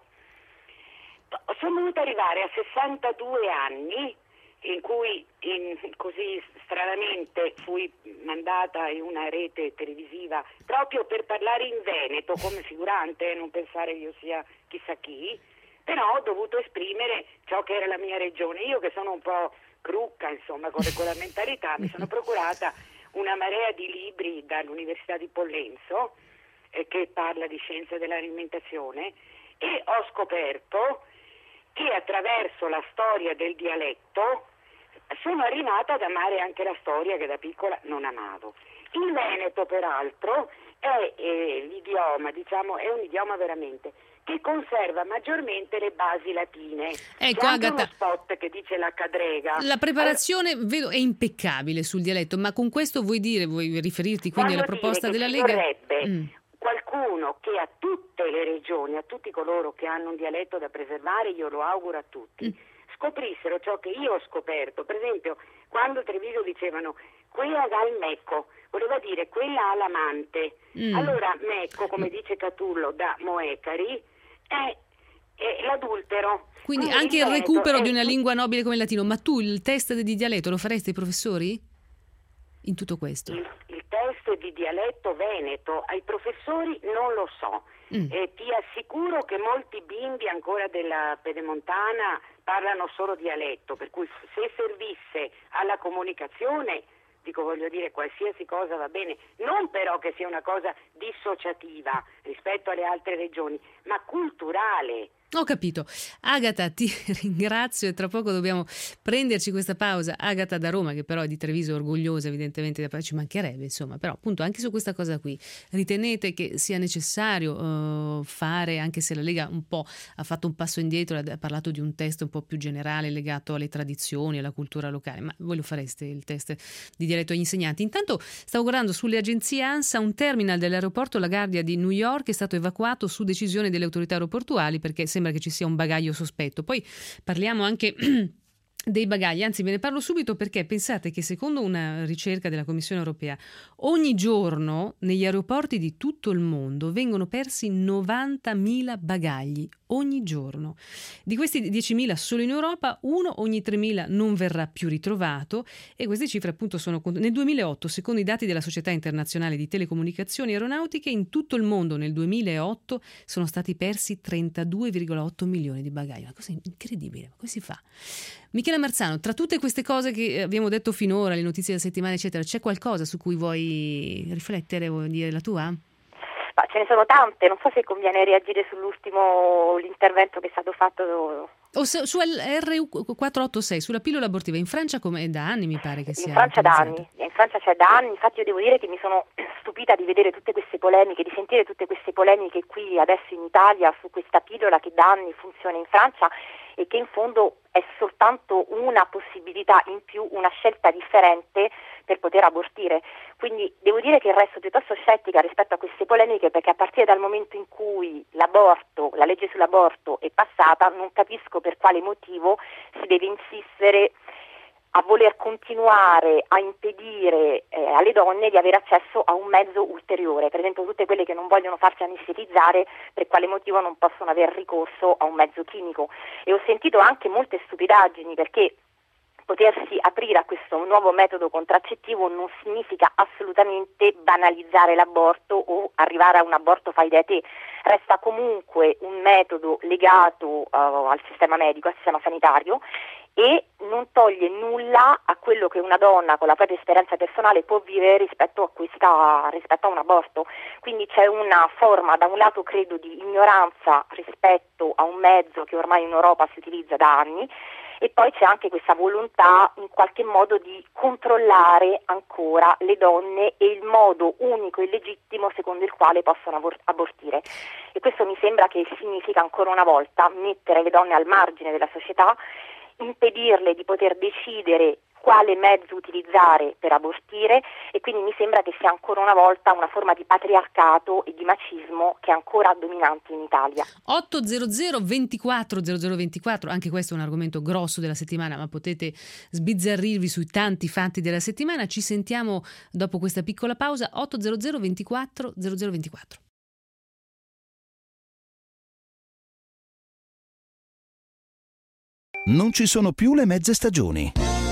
Sono dovuta arrivare a sessantadue anni in cui in, così stranamente fui mandata in una rete televisiva proprio per parlare in veneto come figurante, non pensare io sia chissà chi, però ho dovuto esprimere ciò che era la mia regione. Io che sono un po' crucca, insomma, con quella mentalità, mi sono procurata una marea di libri dall'Università di Pollenzo eh, che parla di scienza dell'alimentazione e ho scoperto che attraverso la storia del dialetto sono arrivata ad amare anche la storia che da piccola non amavo. Il veneto, peraltro, è eh, l'idioma, diciamo, è un idioma veramente che conserva maggiormente le basi latine. Ecco, c'è anche Agata, uno spot che dice la cadrega. La preparazione allora, vedo, è impeccabile sul dialetto, ma con questo vuoi dire, vuoi riferirti quindi alla proposta della Lega? Vorrebbe mm. qualcuno che a tutti tutte le regioni, a tutti coloro che hanno un dialetto da preservare, io lo auguro a tutti, mm. scoprissero ciò che io ho scoperto. Per esempio, quando Treviso dicevano quella ha il mecco, voleva dire quella ha l'amante. Mm. Allora mecco, come dice Catullo da Moecari, è, è l'adultero. Quindi, Quindi anche il recupero è... di una lingua nobile come il latino. Ma tu il test di dialetto lo faresti ai professori? In tutto questo? Il, il test di dialetto veneto ai professori non lo so. Mm. E ti assicuro che molti bimbi ancora della pedemontana parlano solo dialetto, per cui se servisse alla comunicazione, dico voglio dire qualsiasi cosa va bene, non però che sia una cosa dissociativa rispetto alle altre regioni, ma culturale. Ho capito. Agata, ti ringrazio e tra poco dobbiamo prenderci questa pausa. Agata da Roma, che però è di Treviso, orgogliosa evidentemente, ci mancherebbe, insomma, però appunto anche su questa cosa qui ritenete che sia necessario uh, fare, anche se la Lega un po' ha fatto un passo indietro, ha parlato di un test un po' più generale legato alle tradizioni, alla cultura locale, ma voi lo fareste il test di dialetto agli insegnanti? Intanto stavo guardando sulle agenzie ANSA, un terminal dell'aeroporto LaGuardia di New York è stato evacuato su decisione delle autorità aeroportuali perché sembra che ci sia un bagaglio sospetto. Poi parliamo anche dei bagagli, anzi ve ne parlo subito perché pensate che secondo una ricerca della Commissione europea ogni giorno negli aeroporti di tutto il mondo vengono persi novantamila bagagli ogni giorno. Di questi diecimila solo in Europa, uno ogni tremila non verrà più ritrovato e queste cifre appunto sono nel duemilaotto, secondo i dati della Società Internazionale di Telecomunicazioni e Aeronautiche, in tutto il mondo nel duemilaotto sono stati persi trentadue virgola otto milioni di bagagli. Una cosa incredibile, ma come si fa? Michela Marzano, tra tutte queste cose che abbiamo detto finora, le notizie della settimana eccetera, c'è qualcosa su cui vuoi riflettere, vuoi dire la tua? Ma ce ne sono tante, non so se conviene reagire sull'ultimo l'intervento che è stato fatto. O se, su R U quattrocentottantasei, sulla pillola abortiva, in Francia come da anni mi pare che sia. In Francia da anni, in Francia c'è da anni, infatti io devo dire che mi sono stupita di vedere tutte queste polemiche, di sentire tutte queste polemiche qui adesso in Italia su questa pillola che da anni funziona in Francia e che in fondo è soltanto una possibilità in più, una scelta differente per poter abortire. Quindi devo dire che resto piuttosto scettica rispetto a queste polemiche perché a partire dal momento in cui l'aborto, la legge sull'aborto è passata, non capisco per quale motivo si deve insistere a voler continuare a impedire eh, alle donne di avere accesso a un mezzo ulteriore. Per esempio tutte quelle che non vogliono farsi anestetizzare, per quale motivo non possono aver ricorso a un mezzo chimico. E ho sentito anche molte stupidaggini perché potersi aprire a questo nuovo metodo contraccettivo non significa assolutamente banalizzare l'aborto o arrivare a un aborto fai da te. Resta comunque un metodo legato uh, al sistema medico, al sistema sanitario e non toglie nulla a quello che una donna con la propria esperienza personale può vivere rispetto a questa, rispetto a un aborto. Quindi c'è una forma, da un lato credo, di ignoranza rispetto a un mezzo che ormai in Europa si utilizza da anni e poi c'è anche questa volontà in qualche modo di controllare ancora le donne e il modo unico e legittimo secondo il quale possono abor- abortire. E questo mi sembra che significa ancora una volta mettere le donne al margine della società, impedirle di poter decidere quale mezzo utilizzare per abortire e quindi mi sembra che sia ancora una volta una forma di patriarcato e di macismo che è ancora dominante in Italia. ottocento ventiquattro zero zero ventiquattro, anche questo è un argomento grosso della settimana, ma potete sbizzarrirvi sui tanti fatti della settimana. Ci sentiamo dopo questa piccola pausa. ottocento ventiquattro zero zero ventiquattro. Non ci sono più le mezze stagioni.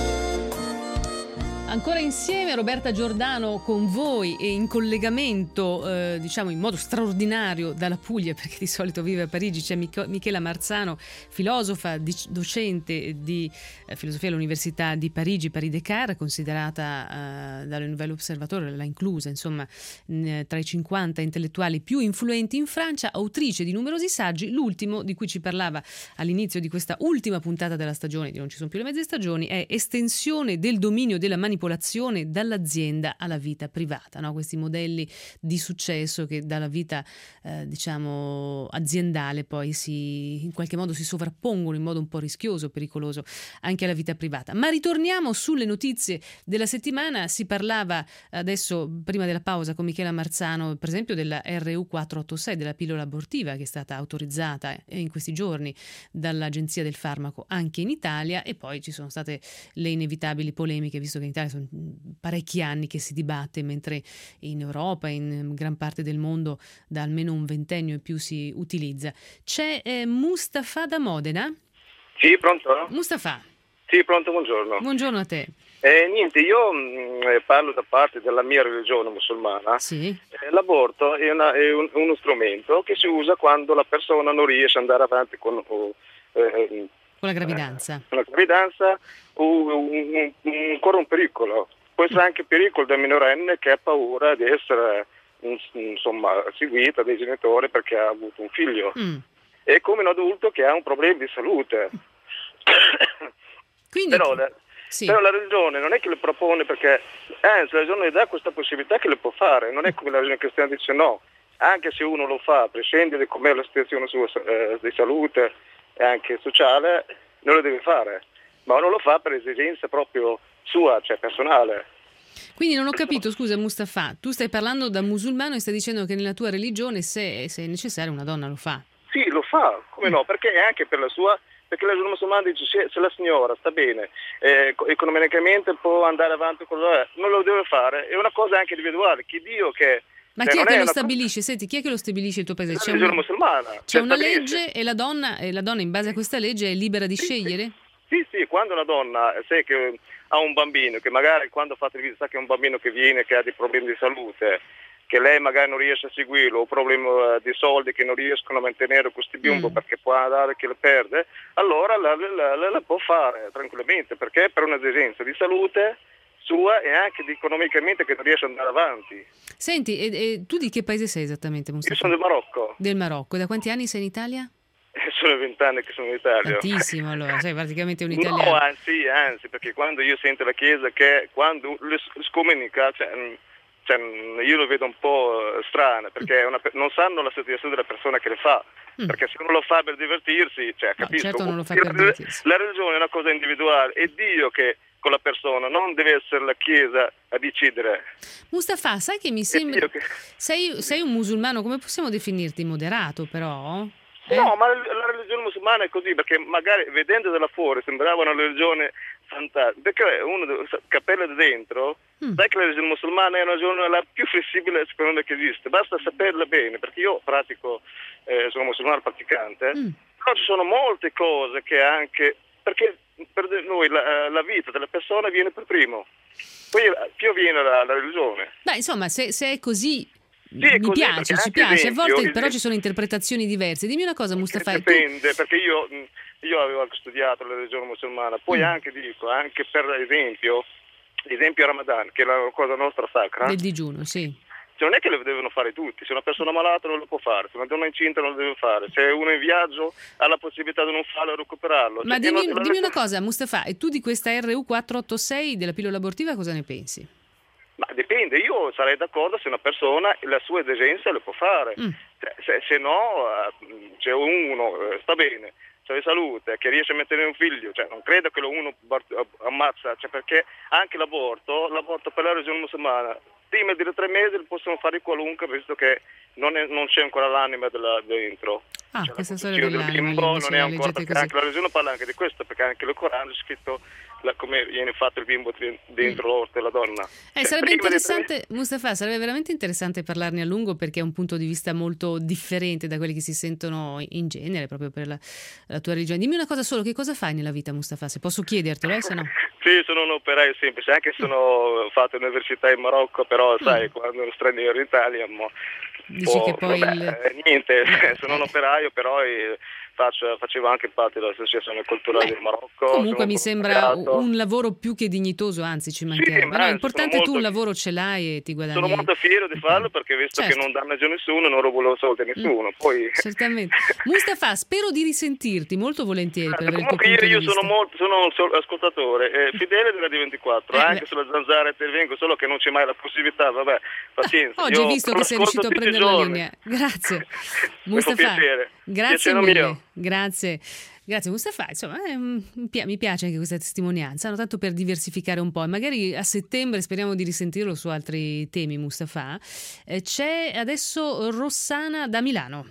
Ancora insieme Roberta Giordano con voi e in collegamento, eh, diciamo in modo straordinario dalla Puglia, perché di solito vive a Parigi, c'è Mich- Michela Marzano, filosofa, di- docente di eh, filosofia all'Università di Parigi, Paris Descartes, considerata eh, dal Nouvel Observateur, l'ha inclusa insomma in, tra i cinquanta intellettuali più influenti in Francia, autrice di numerosi saggi. L'ultimo di cui ci parlava all'inizio di questa ultima puntata della stagione di Non ci sono più le mezze stagioni è Estensione del dominio della manipolazione popolazione dall'azienda alla vita privata, no? Questi modelli di successo che dalla vita eh, diciamo aziendale poi si in qualche modo si sovrappongono in modo un po' rischioso, pericoloso anche alla vita privata. Ma ritorniamo sulle notizie della settimana. Si parlava adesso prima della pausa con Michela Marzano per esempio della R U quattrocentottantasei, della pillola abortiva che è stata autorizzata in questi giorni dall'Agenzia del Farmaco anche in Italia, e poi ci sono state le inevitabili polemiche, visto che in Italia sono parecchi anni che si dibatte, mentre in Europa, in gran parte del mondo da almeno un ventennio e più si utilizza. C'è eh, Mustafa da Modena? Sì, pronto? Mustafa. Sì, pronto, buongiorno. Buongiorno a te. Eh, niente, io mh, parlo da parte della mia religione musulmana. Sì. Eh, l'aborto è, una, è un, uno strumento che si usa quando la persona non riesce ad andare avanti con, o, eh, con la gravidanza. Eh, con la gravidanza o un, un, corre un pericolo. Può essere anche pericolo del minorenne che ha paura di essere insomma seguita dai genitori perché ha avuto un figlio. Mm. E come un adulto che ha un problema di salute. Quindi, però, la, sì. però la religione non è che le propone, perché anzi la religione le dà questa possibilità che le può fare, non è come la religione cristiana dice no, anche se uno lo fa a prescindere di com'è la situazione sua eh, di salute e anche sociale, non lo deve fare, ma non lo fa per esigenza proprio sua, cioè personale. Quindi non ho capito, scusa Mustafa, tu stai parlando da musulmano e stai dicendo che nella tua religione se, se è necessario una donna lo fa? Sì, lo fa, come no, perché è anche per la sua, perché la religione musulmana dice se, se la signora sta bene, eh, economicamente può andare avanti con lo non lo deve fare, è una cosa anche individuale, chi Dio che... Ma chi è che lo stabilisce? Cosa... Senti, chi è che lo stabilisce il tuo paese? C'è, una, musulmana, c'è una legge e la donna, e la donna in base a questa legge è libera di sì, scegliere? Sì, sì, quando una donna sa che ha un bambino, che magari quando fa televisione sa che è un bambino che viene, che ha dei problemi di salute, che lei magari non riesce a seguirlo, o problemi di soldi che non riescono a mantenere questo bimbo mm. perché può andare che le perde, allora la, la, la, la può fare tranquillamente, perché per un'esigenza di salute sua e anche di economicamente che non riesce ad andare avanti. Senti, e, e tu di che paese sei esattamente, Mustafa? Io sono del Marocco. Del Marocco, e da quanti anni sei in Italia? Sono vent'anni che sono in Italia. Tantissimo, allora, sei praticamente un italiano. No, anzi, anzi, perché quando io sento la Chiesa che quando le scomunica, cioè, cioè, io lo vedo un po' strana, perché è una, non sanno la situazione della persona che le fa, mm. perché se uno lo fa per divertirsi, cioè, no, capisco. Certo non lo fa per divertirsi. La religione è una cosa individuale, è Dio che con la persona, non deve essere la Chiesa a decidere. Mustafa, sai che mi sembra... Che... Sei, sei un musulmano, come possiamo definirti? Moderato però? Eh? No, ma la religione musulmana è così, perché magari vedendo da fuori sembrava una religione fantastica, perché uno capella da dentro, mm. sai che la religione musulmana è una religione la più flessibile secondo me che esiste, basta saperla bene, perché io pratico, eh, sono musulmano praticante, mm. però ci sono molte cose che anche, perché per noi la, la vita della persona viene per primo, poi più viene la, la religione. Beh, insomma, se, se è così... Sì, mi così, piace, ci piace, esempio, a volte esempio, però ci sono interpretazioni diverse. Dimmi una cosa, Mustafa. Dipende, tu... perché io, io avevo anche studiato la religione musulmana, poi mm. anche dico, anche per esempio, esempio Ramadan, che è la cosa nostra sacra. Del digiuno, sì. Cioè, non è che lo devono fare tutti, se una persona malata non lo può fare, se una donna incinta non lo deve fare, se uno è in viaggio ha la possibilità di non farlo e recuperarlo. Ma cioè, dimmi, non... dimmi una cosa, Mustafa, e tu di questa R U quattrocentottantasei della pillola abortiva cosa ne pensi? Ma dipende, io sarei d'accordo se una persona la sua esigenza le può fare, mm. se, se no c'è uno, sta bene, c'è salute, che riesce a mettere un figlio, cioè non credo che lo uno ammazza, cioè, perché anche l'aborto, l'aborto per la religione musulmana, prima di tre mesi lo possono fare qualunque, visto che non, è, non c'è ancora l'anima della, dentro. Ah, cioè, questa storia del bimbo non è ancora, perché così. Anche la religione parla anche di questo, perché anche nel Corano è scritto la, come viene fatto il bimbo dentro mm. l'orto della donna. Eh, cioè, sarebbe interessante, tre... Mustafa, sarebbe veramente interessante parlarne a lungo, perché è un punto di vista molto differente da quelli che si sentono in genere proprio per la, la tua religione. Dimmi una cosa solo, che cosa fai nella vita, Mustafa? Se posso chiedertelo, eh, se no. Sì, sono un operaio semplice, anche se sono fatto all'università in Marocco, però sai, mm. quando ero straniero in Italia mo, dici oh, che poi vabbè, il... niente, sono un operaio, però eh, faccia, facevo anche parte dell'Associazione Culturale Beh, del Marocco. Comunque mi sono sembra impiegato. un lavoro più che dignitoso, anzi ci mancherebbe. Sì, ma No, anzi, l'importante è sono tu un molto- lavoro ce l'hai e ti guadagni. Sono molto fiero di farlo perché visto Certo. che non dannaggio nessuno, non rubo soldi a nessuno. Poi... Certamente. Mustafa, spero di risentirti molto volentieri per avere il tuo Comunque punto io, di io vista. sono, molto, sono un sol- ascoltatore, eh, fedele della D ventiquattro, Eh, anche beh. sulla zanzara intervengo, solo che non c'è mai la possibilità, vabbè, pazienza. Oggi io hai visto lo che sei ascolto riuscito a tutti i prendere la giorni. linea. Grazie. Mi fa Mustafa, piacere. grazie Piacere mille. mio. Grazie. Grazie Mustafa, insomma eh, mi pi- mi piace anche questa testimonianza, no? Tanto per diversificare un po' e magari a settembre speriamo di risentirlo su altri temi. Mustafa. Eh, c'è adesso Rossana da Milano.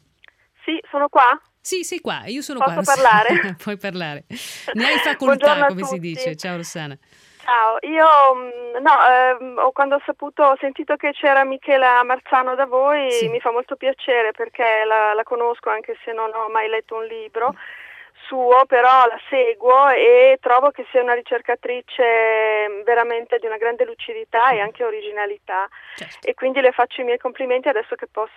Sì, sono qua? Sì, sei qua, io sono Posso qua. Rossana. parlare? Puoi parlare. Ne hai facoltà, Buongiorno a come si tutti. dice. Ciao Rossana. Ciao, io mh, no, ehm, ho- quando ho saputo, ho sentito che c'era Michela Marzano da voi, Sì. mi fa molto piacere perché la, la conosco anche se non ho mai letto un libro suo, però la seguo e trovo che sia una ricercatrice veramente di una grande lucidità e anche originalità. Certo. E quindi le faccio i miei complimenti adesso che posso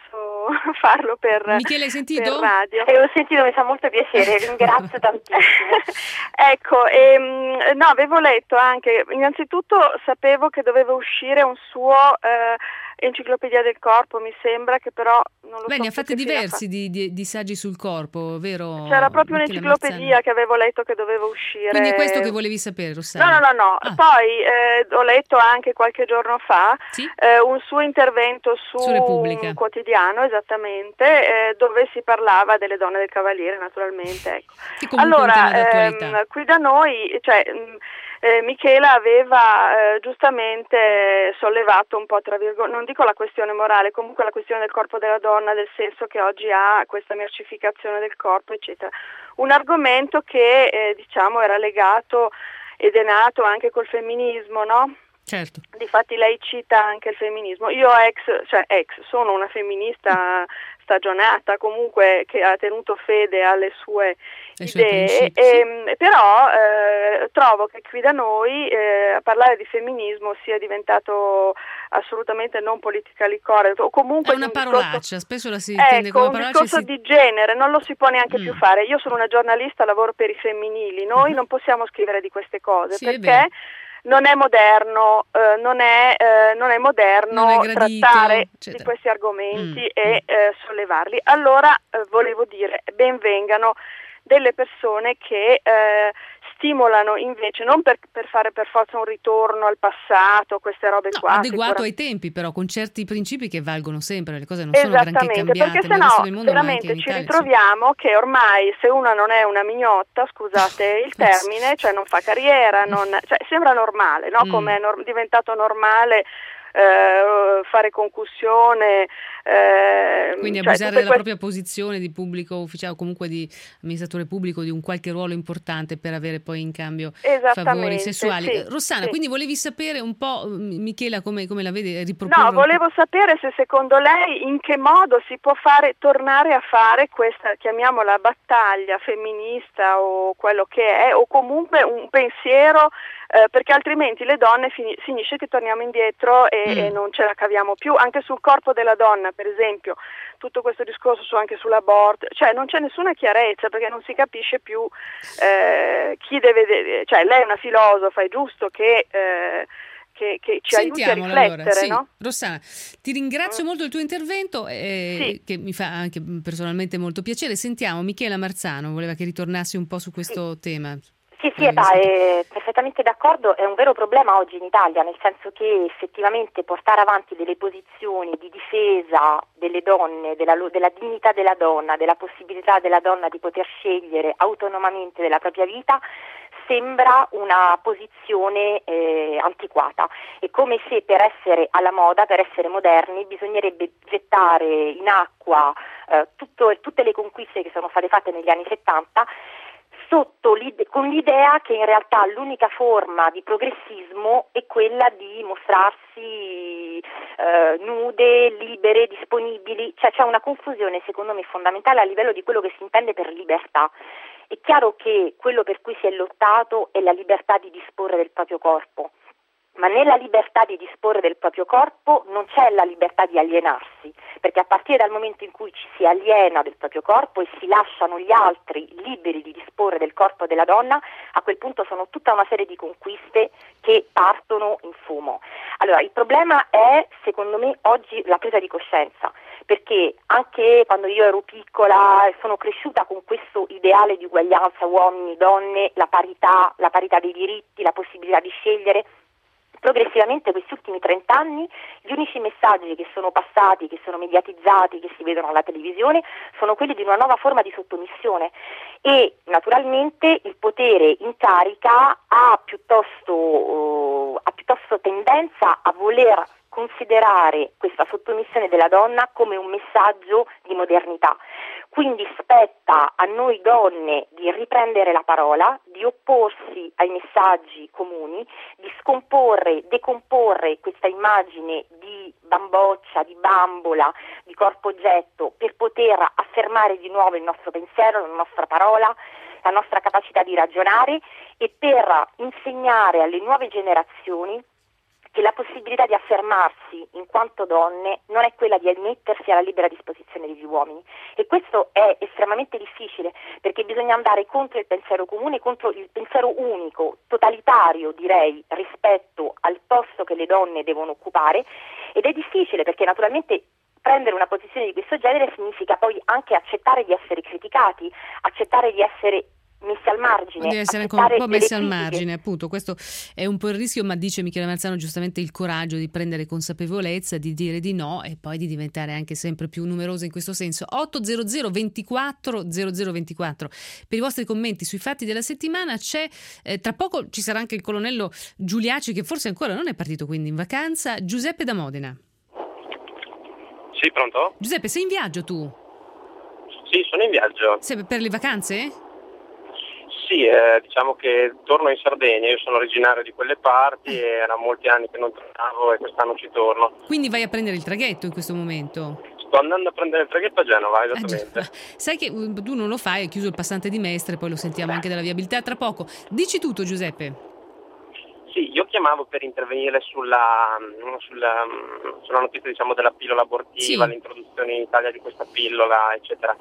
farlo per, Michele, hai sentito? per radio. E l'ho sentito, mi fa molto piacere, ringrazio tantissimo. Ecco, ehm, no, avevo letto anche, innanzitutto sapevo che doveva uscire un suo eh, enciclopedia del corpo, mi sembra, che però non lo Beh, so ne ha più fatti che fine ha diversi di, di- di saggi sul corpo, vero? fatto. C'era proprio Michele un'enciclopedia Marzano? che avevo letto che doveva uscire. Quindi è questo che volevi sapere, No, Rossana? no, no, no. Ah. Poi eh, ho letto anche qualche giorno fa Sì? eh, un suo intervento su, Su Repubblica. un quotidiano, esattamente, eh, dove si parlava delle donne del Cavaliere, naturalmente. Ecco. Che comunque è un tema d'attualità. Ehm, qui da noi, cioè, mh, eh, Michela aveva eh, giustamente sollevato un po', tra virgolette, non dico la questione morale, comunque la questione del corpo della donna, del senso che oggi ha questa mercificazione del corpo, eccetera. Un argomento che, eh, diciamo, era legato ed è nato anche col femminismo, no? Certo. Difatti lei cita anche il femminismo. Io ex, cioè ex, sono una femminista stagionata, comunque che ha tenuto fede alle sue Ai suoi idee, principi, e, però eh, trovo che qui da noi eh, a parlare di femminismo sia diventato assolutamente non politically correct, o comunque È una di un discorso- parolaccia, spesso la si intende Ecco, come un parolaccia. discorso e si- di genere non lo si può neanche Mm. più fare. Io sono una giornalista, lavoro per i femminili, noi Uh-huh. non possiamo scrivere di queste cose Sì, è perché vero. non è moderno, eh, non è, eh, non è moderno Non è gradito, trattare eccetera. di questi argomenti Mm, e mm. eh, sollevarli. Allora eh, volevo dire, benvengano delle persone che eh, stimolano invece, non per, per fare per forza un ritorno al passato, queste robe No, qua. adeguato sicuramente. ai tempi, però con certi principi che valgono sempre, le cose non sono granché Esattamente, cambiate perché nel sennò resto del mondo, ma anche veramente in ci Italia. ritroviamo che ormai se una non è una mignotta, scusate il termine, cioè non fa carriera, non, cioè sembra normale, no? Mm. Come è nor- diventato normale eh, fare concussione, eh, Quindi cioè, abusare tutte della queste- propria posizione di pubblico ufficiale o comunque di amministratore pubblico di un qualche ruolo importante per avere poi in cambio Esattamente, favori sessuali. sì, Eh, Rossana, sì. quindi volevi sapere un po', M- Michela, come, come la vede? Riproporre No, un po'? volevo sapere se secondo lei in che modo si può fare, tornare a fare questa, chiamiamola battaglia femminista o quello che è, o comunque un pensiero, eh, perché altrimenti le donne fini- finisce che torniamo indietro e, Mm. e non ce la caviamo più, anche sul corpo della donna, per esempio, tutto questo discorso su, anche sull'aborto, cioè non c'è nessuna chiarezza perché non si capisce più eh, chi deve, de- cioè lei è una filosofa, è giusto che... eh, Che, che ci aiuti a Sentiamola riflettere, allora, sì. no? Rossana, ti ringrazio molto del tuo intervento, eh, Sì. che mi fa anche personalmente molto piacere. Sentiamo Michela Marzano, voleva che ritornassi un po' su questo tema. Sì, sì, Volevi Eva, sapere. è perfettamente d'accordo, è un vero problema oggi in Italia, nel senso che effettivamente portare avanti delle posizioni di difesa delle donne, della, lo- della dignità della donna, della possibilità della donna di poter scegliere autonomamente della propria vita, sembra una posizione eh, antiquata. È come se per essere alla moda, per essere moderni, bisognerebbe gettare in acqua eh, tutto- tutte le conquiste che sono state fatte negli anni settanta sotto l'ide- con l'idea che in realtà l'unica forma di progressismo è quella di mostrarsi eh, nude, libere, disponibili, cioè c'è una confusione secondo me fondamentale a livello di quello che si intende per libertà. È chiaro che quello per cui si è lottato è la libertà di disporre del proprio corpo, Ma nella libertà di disporre del proprio corpo non c'è la libertà di alienarsi, perché a partire dal momento in cui ci si aliena del proprio corpo e si lasciano gli altri liberi di disporre del corpo della donna, a quel punto sono tutta una serie di conquiste che partono in fumo. Allora, il problema è, secondo me, oggi la presa di coscienza, perché anche quando io ero piccola sono cresciuta con questo ideale di uguaglianza uomini-donne, la parità, la parità dei diritti, la possibilità di scegliere. Progressivamente questi ultimi trent'anni gli unici messaggi che sono passati, che sono mediatizzati, che si vedono alla televisione, sono quelli di una nuova forma di sottomissione e naturalmente il potere in carica ha piuttosto, uh, ha piuttosto tendenza a voler considerare questa sottomissione della donna come un messaggio di modernità. Quindi spetta a noi donne di riprendere la parola, di opporsi ai messaggi comuni, di scomporre, decomporre questa immagine di bamboccia, di bambola, di corpo oggetto per poter affermare di nuovo il nostro pensiero, la nostra parola, la nostra capacità di ragionare e per insegnare alle nuove generazioni che la possibilità di affermarsi in quanto donne non è quella di mettersi alla libera disposizione degli uomini, e questo è estremamente difficile perché bisogna andare contro il pensiero comune, contro il pensiero unico, totalitario direi, rispetto al posto che le donne devono occupare, ed è difficile perché naturalmente prendere una posizione di questo genere significa poi anche accettare di essere criticati, accettare di essere messi al margine, deve essere anche un po' messi al margine, appunto. Questo è un po' il rischio, ma dice Michele Marzano giustamente il coraggio di prendere consapevolezza, di dire di no e poi di diventare anche sempre più numerose in questo senso. otto zero zero ventiquattro zero zero ventiquattro per i vostri commenti sui fatti della settimana. C'è eh, tra poco ci sarà anche il colonnello Giuliaci, che forse ancora non è partito, quindi in vacanza. Giuseppe da Modena. Sì, pronto? Giuseppe, sei in viaggio tu? Sì, sono in viaggio. Sei per le vacanze? Sì, eh, diciamo che torno in Sardegna, io sono originario di quelle parti e erano molti anni che non tornavo e quest'anno ci torno. Quindi vai a prendere il traghetto in questo momento? Sto andando a prendere il traghetto a Genova, esattamente. Ah, sai che tu non lo fai, hai chiuso il passante di Mestre, poi lo sentiamo anche della viabilità tra poco. Dici tutto, Giuseppe. Sì, io chiamavo per intervenire sulla, sulla, sulla notizia, diciamo, della pillola abortiva, sì, l'introduzione in Italia di questa pillola, eccetera.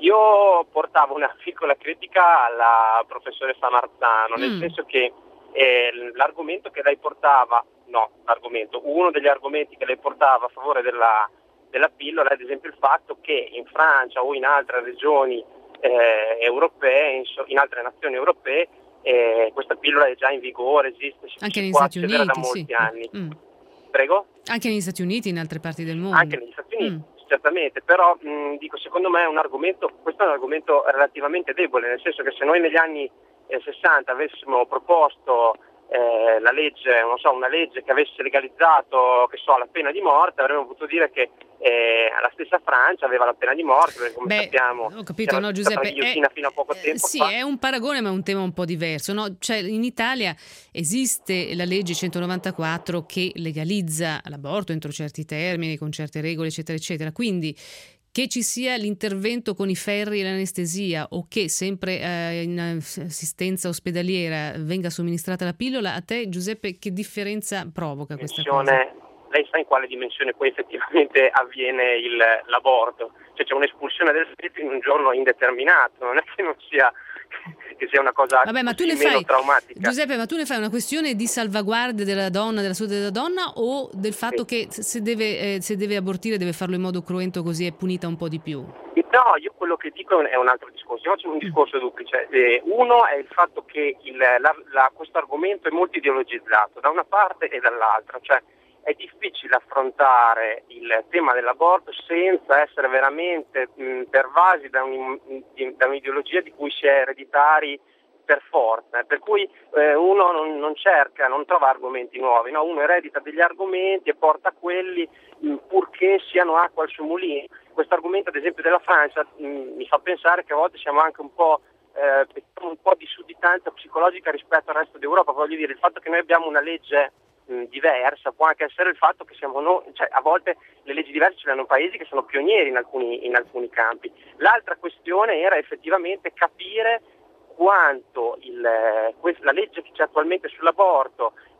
Io portavo una piccola critica alla professoressa Marzano, mm. nel senso che eh, l'argomento che lei portava, no, l'argomento, uno degli argomenti che lei portava a favore della, della pillola è ad esempio il fatto che in Francia o in altre regioni eh, europee, in, in altre nazioni europee, Eh, questa pillola è già in vigore, esiste, anche si negli può Stati accedere Uniti, da molti sì. anni. Mm. Prego? Anche negli Stati Uniti, in altre parti del mondo. Anche negli Stati Uniti, mm. certamente, però mh, dico, secondo me è un argomento, questo è un argomento relativamente debole, nel senso che se noi negli anni eh, sessanta avessimo proposto eh, la legge, non so, una legge che avesse legalizzato, che so, la pena di morte, avremmo potuto dire che eh, la stessa Francia aveva la pena di morte, perché come Beh, sappiamo ho capito, no, stata Giuseppe, la ghigliottina è, fino a poco tempo sì, fa. è un paragone, ma è un tema un po' diverso, no? Cioè, in Italia esiste la legge centonovantaquattro che legalizza l'aborto entro certi termini, con certe regole, eccetera, eccetera. Quindi che ci sia l'intervento con i ferri e l'anestesia o che sempre eh, in assistenza ospedaliera venga somministrata la pillola, a te, Giuseppe, che differenza provoca questa cosa? Lei sa in quale dimensione poi effettivamente avviene il, l'aborto? Cioè c'è un'espulsione del feto in un giorno indeterminato, non è che non sia che sia una cosa Vabbè, ma tu ne meno fai, traumatica. Giuseppe, ma tu ne fai una questione di salvaguardia della donna, della salute della donna, o del fatto sì. che se deve, eh, se deve abortire deve farlo in modo cruento, così è punita un po' di più? No, io quello che dico è un altro discorso. Io faccio un discorso duplice. Eh, uno è il fatto che il, la, la, questo argomento è molto ideologizzato da una parte e dall'altra, cioè è difficile affrontare il tema dell'aborto senza essere veramente mh, pervasi da, un, da un'ideologia di cui si è ereditari per forza, per cui eh, uno non, non cerca, non trova argomenti nuovi, no? Uno eredita degli argomenti e porta quelli mh, purché siano acqua al suo mulino. Questo argomento ad esempio della Francia mh, mi fa pensare che a volte siamo anche un po' eh, un po' di sudditanza psicologica rispetto al resto d'Europa. Voglio dire, il fatto che noi abbiamo una legge diversa può anche essere il fatto che siamo noi, cioè a volte le leggi diverse ce le hanno paesi che sono pionieri in alcuni, in alcuni campi. L'altra questione era effettivamente capire quanto il, la legge che c'è attualmente sull'aborto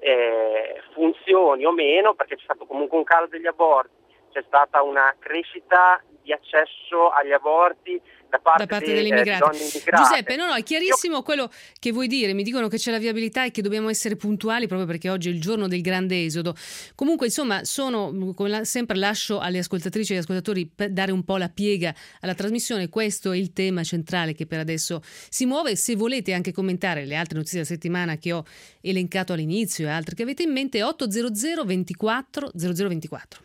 eh, funzioni o meno, perché c'è stato comunque un calo degli aborti, c'è stata una crescita di accesso agli aborti da parte, da parte de, degli eh, immigrati. donne immigrate. Giuseppe, no, no, è chiarissimo quello che vuoi dire. Mi dicono che c'è la viabilità e che dobbiamo essere puntuali proprio perché oggi è il giorno del grande esodo. Comunque, insomma, sono, come la, sempre lascio alle ascoltatrici e agli ascoltatori per dare un po' la piega alla trasmissione. Questo è il tema centrale che per adesso si muove. Se volete anche commentare le altre notizie della settimana che ho elencato all'inizio e altre che avete in mente, ottocento ventiquattro zero zero ventiquattro.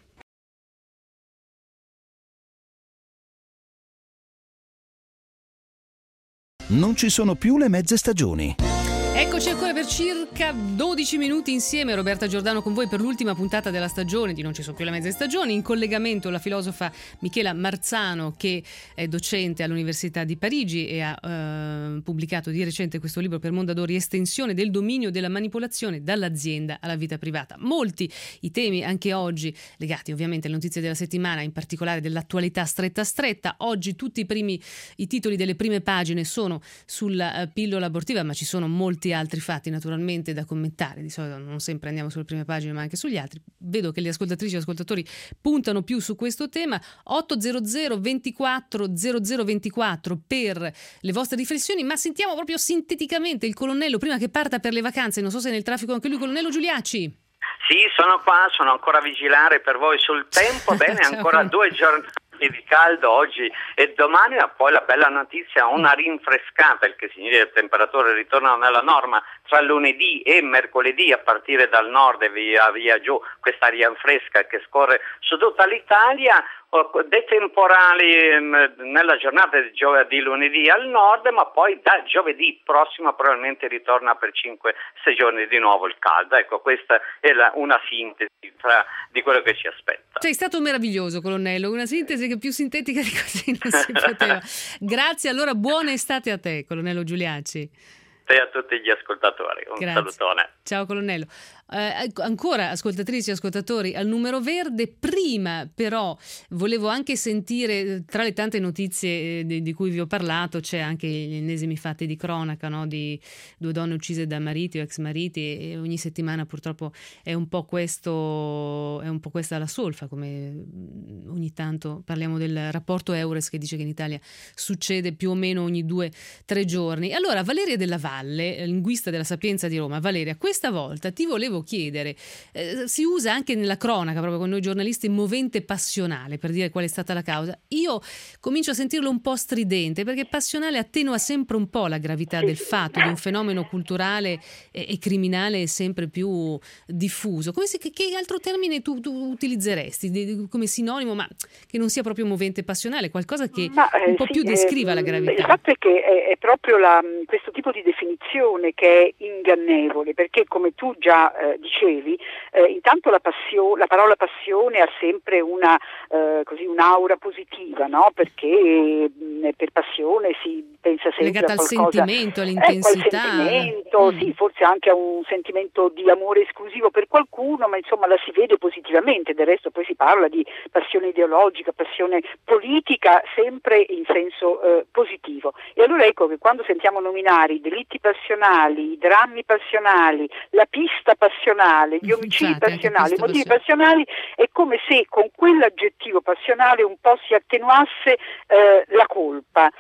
Non ci sono più le mezze stagioni. Eccoci ancora per circa dodici minuti insieme, Roberta Giordano con voi per l'ultima puntata della stagione di Non ci sono più le mezze stagioni. In collegamento la filosofa Michela Marzano, che è docente all'Università di Parigi e ha eh, pubblicato di recente questo libro per Mondadori, Estensione del dominio della manipolazione dall'azienda alla vita privata. Molti i temi anche oggi legati ovviamente alle notizie della settimana, in particolare dell'attualità stretta stretta. Oggi tutti i primi i titoli delle prime pagine sono sulla pillola abortiva, ma ci sono molti altri fatti naturalmente da commentare. Di solito non sempre andiamo sulle prime pagine ma anche sugli altri. Vedo che le ascoltatrici e gli ascoltatori puntano più su questo tema. Ottocento ventiquattro zero zero ventiquattro per le vostre riflessioni, ma sentiamo proprio sinteticamente il colonnello prima che parta per le vacanze. Non so se è nel traffico anche lui, colonnello Giuliacci. Sì, sono qua, sono ancora a vigilare per voi sul tempo. Bene, ancora due giornate di caldo oggi e domani, ma poi la bella notizia, una rinfrescata, il che significa che le temperature ritornano nella norma tra lunedì e mercoledì a partire dal nord e via, via giù, questa aria fresca che scorre su tutta l'Italia. Dei temporali nella giornata di giovedì, lunedì al nord, ma poi da giovedì prossimo probabilmente ritorna per cinque sei giorni di nuovo il caldo. Ecco, questa è la, una sintesi tra, di quello che ci aspetta. Sei stato meraviglioso, colonnello, una sintesi che più sintetica di così non si poteva. Grazie, allora buona estate a te, colonnello Giuliacci. E a tutti gli ascoltatori, un Grazie. salutone. Ciao colonnello. Eh, ancora ascoltatrici e ascoltatori al numero verde. Prima però volevo anche sentire, tra le tante notizie eh, di, di cui vi ho parlato, c'è anche gli ennesimi fatti di cronaca, no? Di due donne uccise da mariti o ex mariti, e ogni settimana purtroppo è un po' questo, è un po' questa la solfa, come ogni tanto parliamo del rapporto Eures che dice che in Italia succede più o meno ogni due tre giorni. Allora Valeria Della Valle, linguista della Sapienza di Roma. Valeria, questa volta ti volevo chiedere, eh, si usa anche nella cronaca, proprio con noi giornalisti, movente passionale per dire qual è stata la causa. Io comincio a sentirlo un po' stridente, perché passionale attenua sempre un po' la gravità del fatto di un fenomeno culturale e, e criminale sempre più diffuso. Come si, che, che altro termine tu, tu utilizzeresti di, come sinonimo, ma che non sia proprio movente passionale, qualcosa che ma, eh, un po' sì, più descriva eh, la gravità? Il fatto è che è, è proprio la, questo tipo di definizione che è ingannevole, perché come tu già eh, dicevi, eh, intanto la, passio- la parola passione ha sempre una eh, così un'aura positiva, no? Perché mh, per passione si pensa sempre legata a qualcosa, al sentimento, all'intensità, eh, sentimento, mm. sì, forse anche a un sentimento di amore esclusivo per qualcuno, ma insomma la si vede positivamente. Del resto poi si parla di passione ideologica, passione politica, sempre in senso eh, positivo. E allora ecco che quando sentiamo nominare i delitti passionali, i drammi passionali, la pista passionale, gli omicidi Infatti, passionali, i motivi passionale. passionali, è come se con quell'aggettivo passionale un po' si attenuasse eh, la colpa.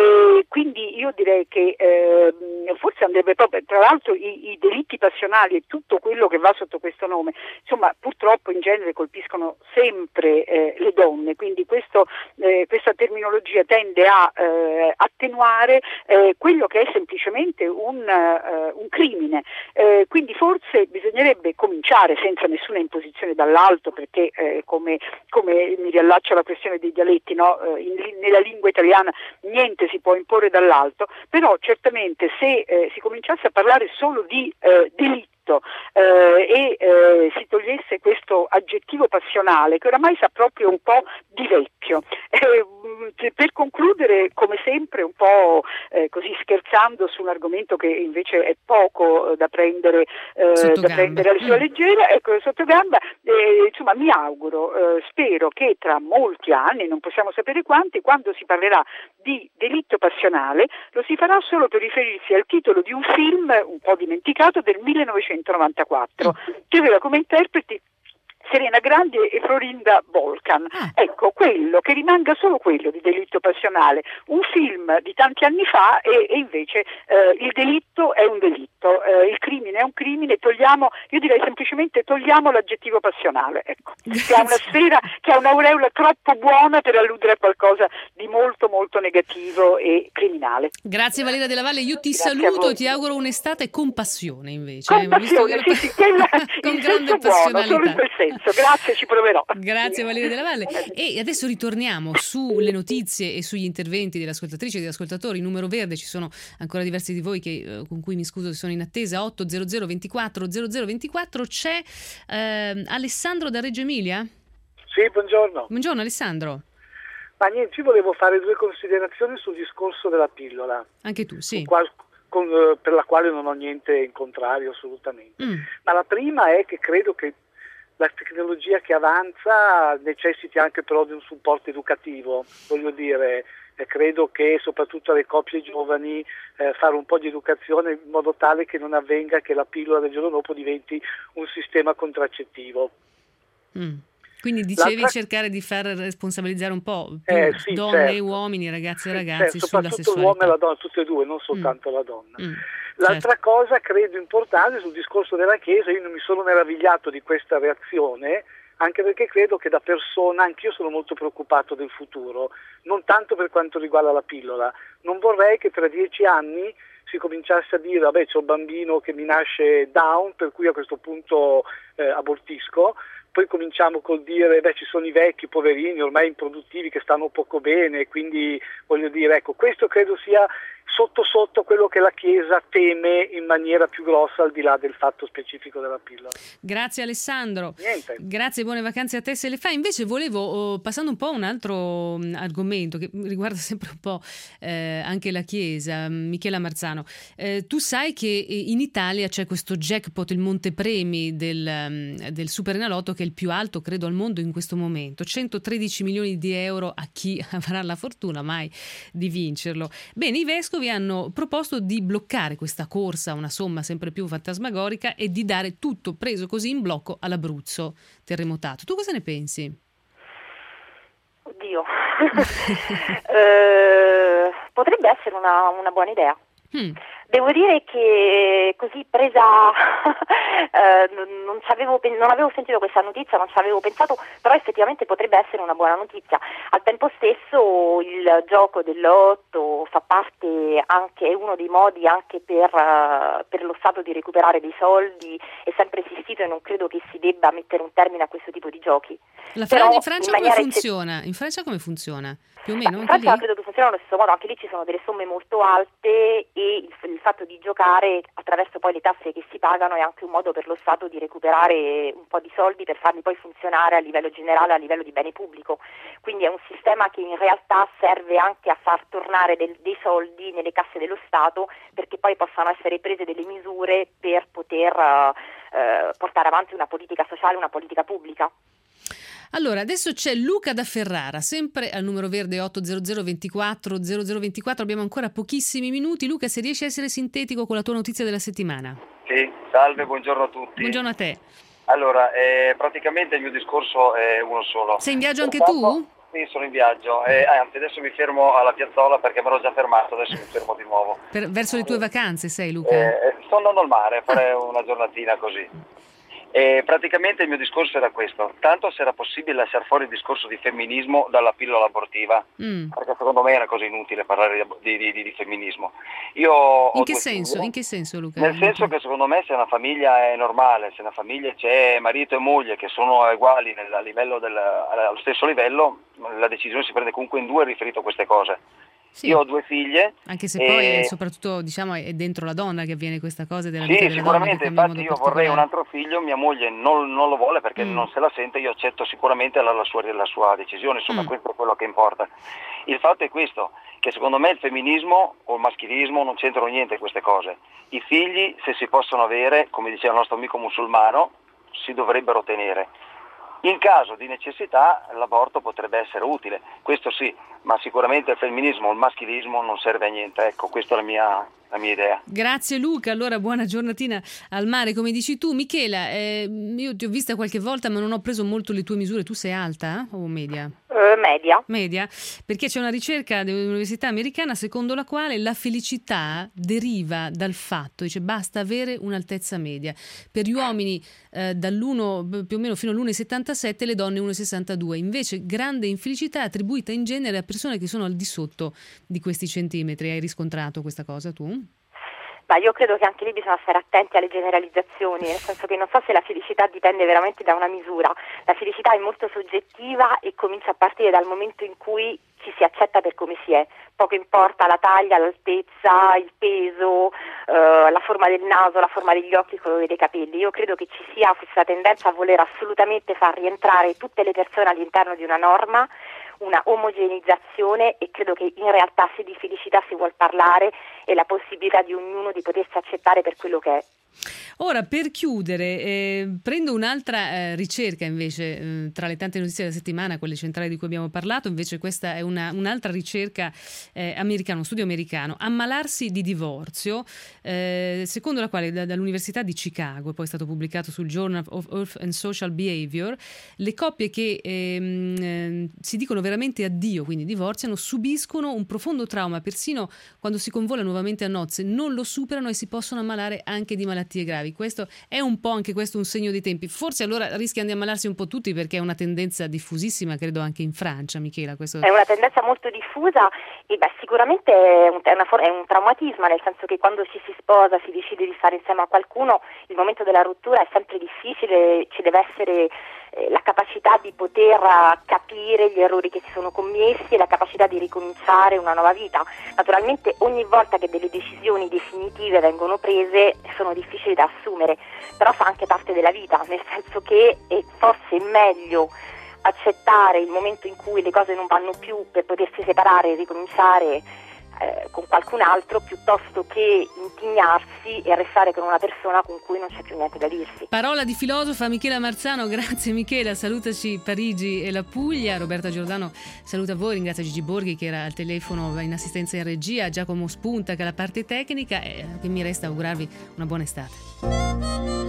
E quindi io direi che eh, forse andrebbe proprio, tra l'altro i, i delitti passionali e tutto quello che va sotto questo nome, insomma purtroppo in genere colpiscono sempre eh, le donne, quindi questo, eh, questa terminologia tende a eh, attenuare eh, quello che è semplicemente un, uh, un crimine, eh, quindi forse bisognerebbe cominciare senza nessuna imposizione dall'alto, perché eh, come, come mi riallaccio alla questione dei dialetti, no? eh, in, nella lingua italiana niente si può imporre dall'alto, però certamente se eh, si cominciasse a parlare solo di eh, delitto eh, e eh, si togliesse questo aggettivo passionale che oramai sa proprio un po' di vecchio, eh, per concludere, come sempre, un po' eh, così scherzando su un argomento che invece è poco eh, da prendere eh, da prendere alla sua Mm. leggera, ecco, sotto gamba, eh, insomma mi auguro, eh, spero che tra molti anni, non possiamo sapere quanti, quando si parlerà di delitto passionale, lo si farà solo per riferirsi al titolo di un film un po' dimenticato del millenovecentonovantaquattro, che aveva come interpreti Serena Grandi e Florinda Volcan. Ecco, quello, che rimanga solo quello di delitto passionale, un film di tanti anni fa e, e invece eh, il delitto è un delitto, eh, il crimine è un crimine, togliamo, io direi semplicemente togliamo l'aggettivo passionale, ecco, che ha una sfera, che ha un'aureola troppo buona per alludere a qualcosa di molto molto negativo e criminale. Grazie Valeria Della Valle, io ti Grazie a saluto voi. e ti auguro un'estate con passione invece. Con eh, visto passione, che- sì, sì, quella, con in grande senso buono, solo in passionalità. quel senso. Grazie, ci proverò. Grazie Valeria Della Valle. E adesso ritorniamo sulle notizie e sugli interventi delle ascoltatrici e degli ascoltatori. Numero verde, ci sono ancora diversi di voi che, eh, con cui mi scuso se sono in attesa. otto zero zero ventiquattro zero zero ventiquattro. C'è eh, Alessandro da Reggio Emilia? Sì, buongiorno. Buongiorno Alessandro. Ma niente, io volevo fare due considerazioni sul discorso della pillola, Anche tu, sì. qual- con- eh, per la quale non ho niente in contrario assolutamente. Mm. Ma la prima è che credo che la tecnologia che avanza necessiti anche però di un supporto educativo, voglio dire, eh, credo che soprattutto alle coppie giovani eh, fare un po' di educazione in modo tale che non avvenga che la pillola del giorno dopo diventi un sistema contraccettivo. Mm. Quindi dicevi L'altra- cercare di far responsabilizzare un po' più Eh, sì, donne e certo. uomini, ragazzi e Sì, ragazzi certo, sulla soprattutto l'uomo e sessualità. la donna, tutte e due, non soltanto la donna. Mm. L'altra Certo. cosa credo importante sul discorso della Chiesa, io non mi sono meravigliato di questa reazione, anche perché credo che da persona anch'io sono molto preoccupato del futuro, non tanto per quanto riguarda la pillola. Non vorrei che tra dieci anni si cominciasse a dire vabbè c'è un bambino che mi nasce down, per cui a questo punto eh, abortisco. Poi cominciamo col dire beh ci sono i vecchi poverini ormai improduttivi che stanno poco bene, quindi voglio dire ecco questo credo sia sotto sotto quello che la Chiesa teme in maniera più grossa al di là del fatto specifico della pillola. Grazie Alessandro. Niente. Grazie, buone vacanze a te se le fai. Invece volevo, oh, passando un po' a un altro mh, argomento che riguarda sempre un po' eh, anche la Chiesa, Michela Marzano, eh, tu sai che in Italia c'è questo jackpot, il montepremi del, um, del Superenalotto, che è il più alto credo al mondo in questo momento, centotredici milioni di euro a chi avrà la fortuna mai di vincerlo. Bene, i vescovi hanno proposto di bloccare questa corsa, una somma sempre più fantasmagorica, e di dare tutto preso così in blocco all'Abruzzo terremotato. Tu cosa ne pensi? Oddio. eh, potrebbe essere una, una buona idea. Mm. Devo dire che così presa eh, non, non, ci avevo, non avevo sentito questa notizia, non ci avevo pensato, però effettivamente potrebbe essere una buona notizia. Al tempo stesso il gioco del lotto fa parte anche, è uno dei modi anche per, uh, per lo Stato di recuperare dei soldi, è sempre esistito e non credo che si debba mettere un termine a questo tipo di giochi. La Però, Francia, in Francia in come maniera funziona? In Francia come funziona? Più o meno in anche Francia lì? credo che funzioni allo stesso modo, anche lì ci sono delle somme molto alte e il, il fatto di giocare attraverso poi le tasse che si pagano è anche un modo per lo Stato di recuperare un po' di soldi per farli poi funzionare a livello generale, a livello di bene pubblico. Quindi è un sistema che in realtà serve anche a far tornare del, dei soldi nelle casse dello Stato perché poi possano essere prese delle misure per poter uh, uh, portare avanti una politica sociale, una politica pubblica. Allora, adesso c'è Luca da Ferrara, sempre al numero verde otto zero zero ventiquattro zero zero ventiquattro, abbiamo ancora pochissimi minuti. Luca, se riesci a essere sintetico con la tua notizia della settimana. Sì, salve, buongiorno a tutti. Buongiorno a te. Allora, eh, praticamente il mio discorso è uno solo. Sei in viaggio anche Intanto, tu? Sì, sono in viaggio, eh, anzi adesso mi fermo alla piazzola perché mi ero già fermato, adesso mi fermo di nuovo. Per, verso le tue vacanze sei, Luca? Eh, sto andando al mare, farei una giornatina così. E praticamente il mio discorso era questo: tanto se era possibile lasciare fuori il discorso di femminismo dalla pillola abortiva, mm. perché secondo me era cosa inutile parlare di, di, di, di femminismo. Io in che senso? Figlie, in che senso, Luca? Nel senso che secondo me se una famiglia è normale, se una famiglia c'è marito e moglie che sono uguali nel, a livello del, allo stesso livello, la decisione si prende comunque in due riferito a queste cose. Sì. Io ho due figlie. Anche se e... poi è soprattutto, diciamo, è dentro la donna che avviene questa cosa della Sì, vita della sicuramente, donna. infatti io vorrei un altro figlio, mia moglie non, non lo vuole perché mm. non se la sente, io accetto sicuramente la, la, sua, la sua decisione, insomma mm. questo è quello che importa. Il fatto è questo, che secondo me il femminismo o il maschilismo non c'entrano niente queste cose. I figli, se si possono avere, come diceva il nostro amico musulmano, si dovrebbero tenere. In caso di necessità l'aborto potrebbe essere utile, questo sì, ma sicuramente il femminismo o il maschilismo non serve a niente, ecco, questa è la mia, la mia idea. Grazie Luca, allora buona giornatina al mare, come dici tu. Michela, eh, io ti ho vista qualche volta ma non ho preso molto le tue misure, tu sei alta eh? o media? Uh, media. Media, perché c'è una ricerca dell'università americana secondo la quale la felicità deriva dal fatto, dice basta avere un'altezza media. Per gli uomini eh, dall'uno più o meno fino all'uno virgola settantasette, le donne uno virgola sessantadue. Invece grande infelicità è attribuita in genere a persone che sono al di sotto di questi centimetri. Hai riscontrato questa cosa tu? Ma io credo che anche lì bisogna stare attenti alle generalizzazioni, nel senso che non so se la felicità dipende veramente da una misura. La felicità è molto soggettiva e comincia a partire dal momento in cui ci si accetta per come si è. Poco importa la taglia, l'altezza, il peso, eh, la forma del naso, la forma degli occhi, il colore dei capelli. Io credo che ci sia questa tendenza a voler assolutamente far rientrare tutte le persone all'interno di una norma, una omogeneizzazione, e credo che in realtà se di felicità si vuol parlare è la possibilità di ognuno di potersi accettare per quello che è. Ora, per chiudere, eh, prendo un'altra eh, ricerca invece, eh, tra le tante notizie della settimana, quelle centrali di cui abbiamo parlato, invece questa è una, un'altra ricerca eh, americana, uno studio americano, ammalarsi di divorzio, eh, secondo la quale da, dall'Università di Chicago, poi è stato pubblicato sul Journal of Health and Social Behavior, le coppie che ehm, eh, si dicono veramente addio, quindi divorziano, subiscono un profondo trauma, persino quando si convola nuovamente a nozze, non lo superano e si possono ammalare anche di malattie gravi. Questo è un po' anche questo un segno dei tempi. Forse allora rischiano di ammalarsi un po' tutti, perché è una tendenza diffusissima, credo anche in Francia, Michela. Questo... È una tendenza molto diffusa e beh, sicuramente è un, è, una, è un traumatismo, nel senso che quando ci si sposa, si decide di stare insieme a qualcuno, il momento della rottura è sempre difficile, ci deve essere eh, la capacità di poter capire gli errori che si sono commessi e la capacità di ricominciare una nuova vita. Naturalmente ogni volta che delle decisioni definitive vengono prese sono difficili da assumere, però fa anche parte della vita, nel senso che è forse meglio accettare il momento in cui le cose non vanno più per potersi separare e ricominciare eh, con qualcun altro, piuttosto che impegnarsi e restare con una persona con cui non c'è più niente da dirsi. Parola di filosofa Michela Marzano, grazie Michela, salutaci Parigi e la Puglia. Roberta Giordano saluta voi, ringrazia Gigi Borghi che era al telefono in assistenza in regia, Giacomo Spunta che è la parte tecnica, e che mi resta augurarvi una buona estate.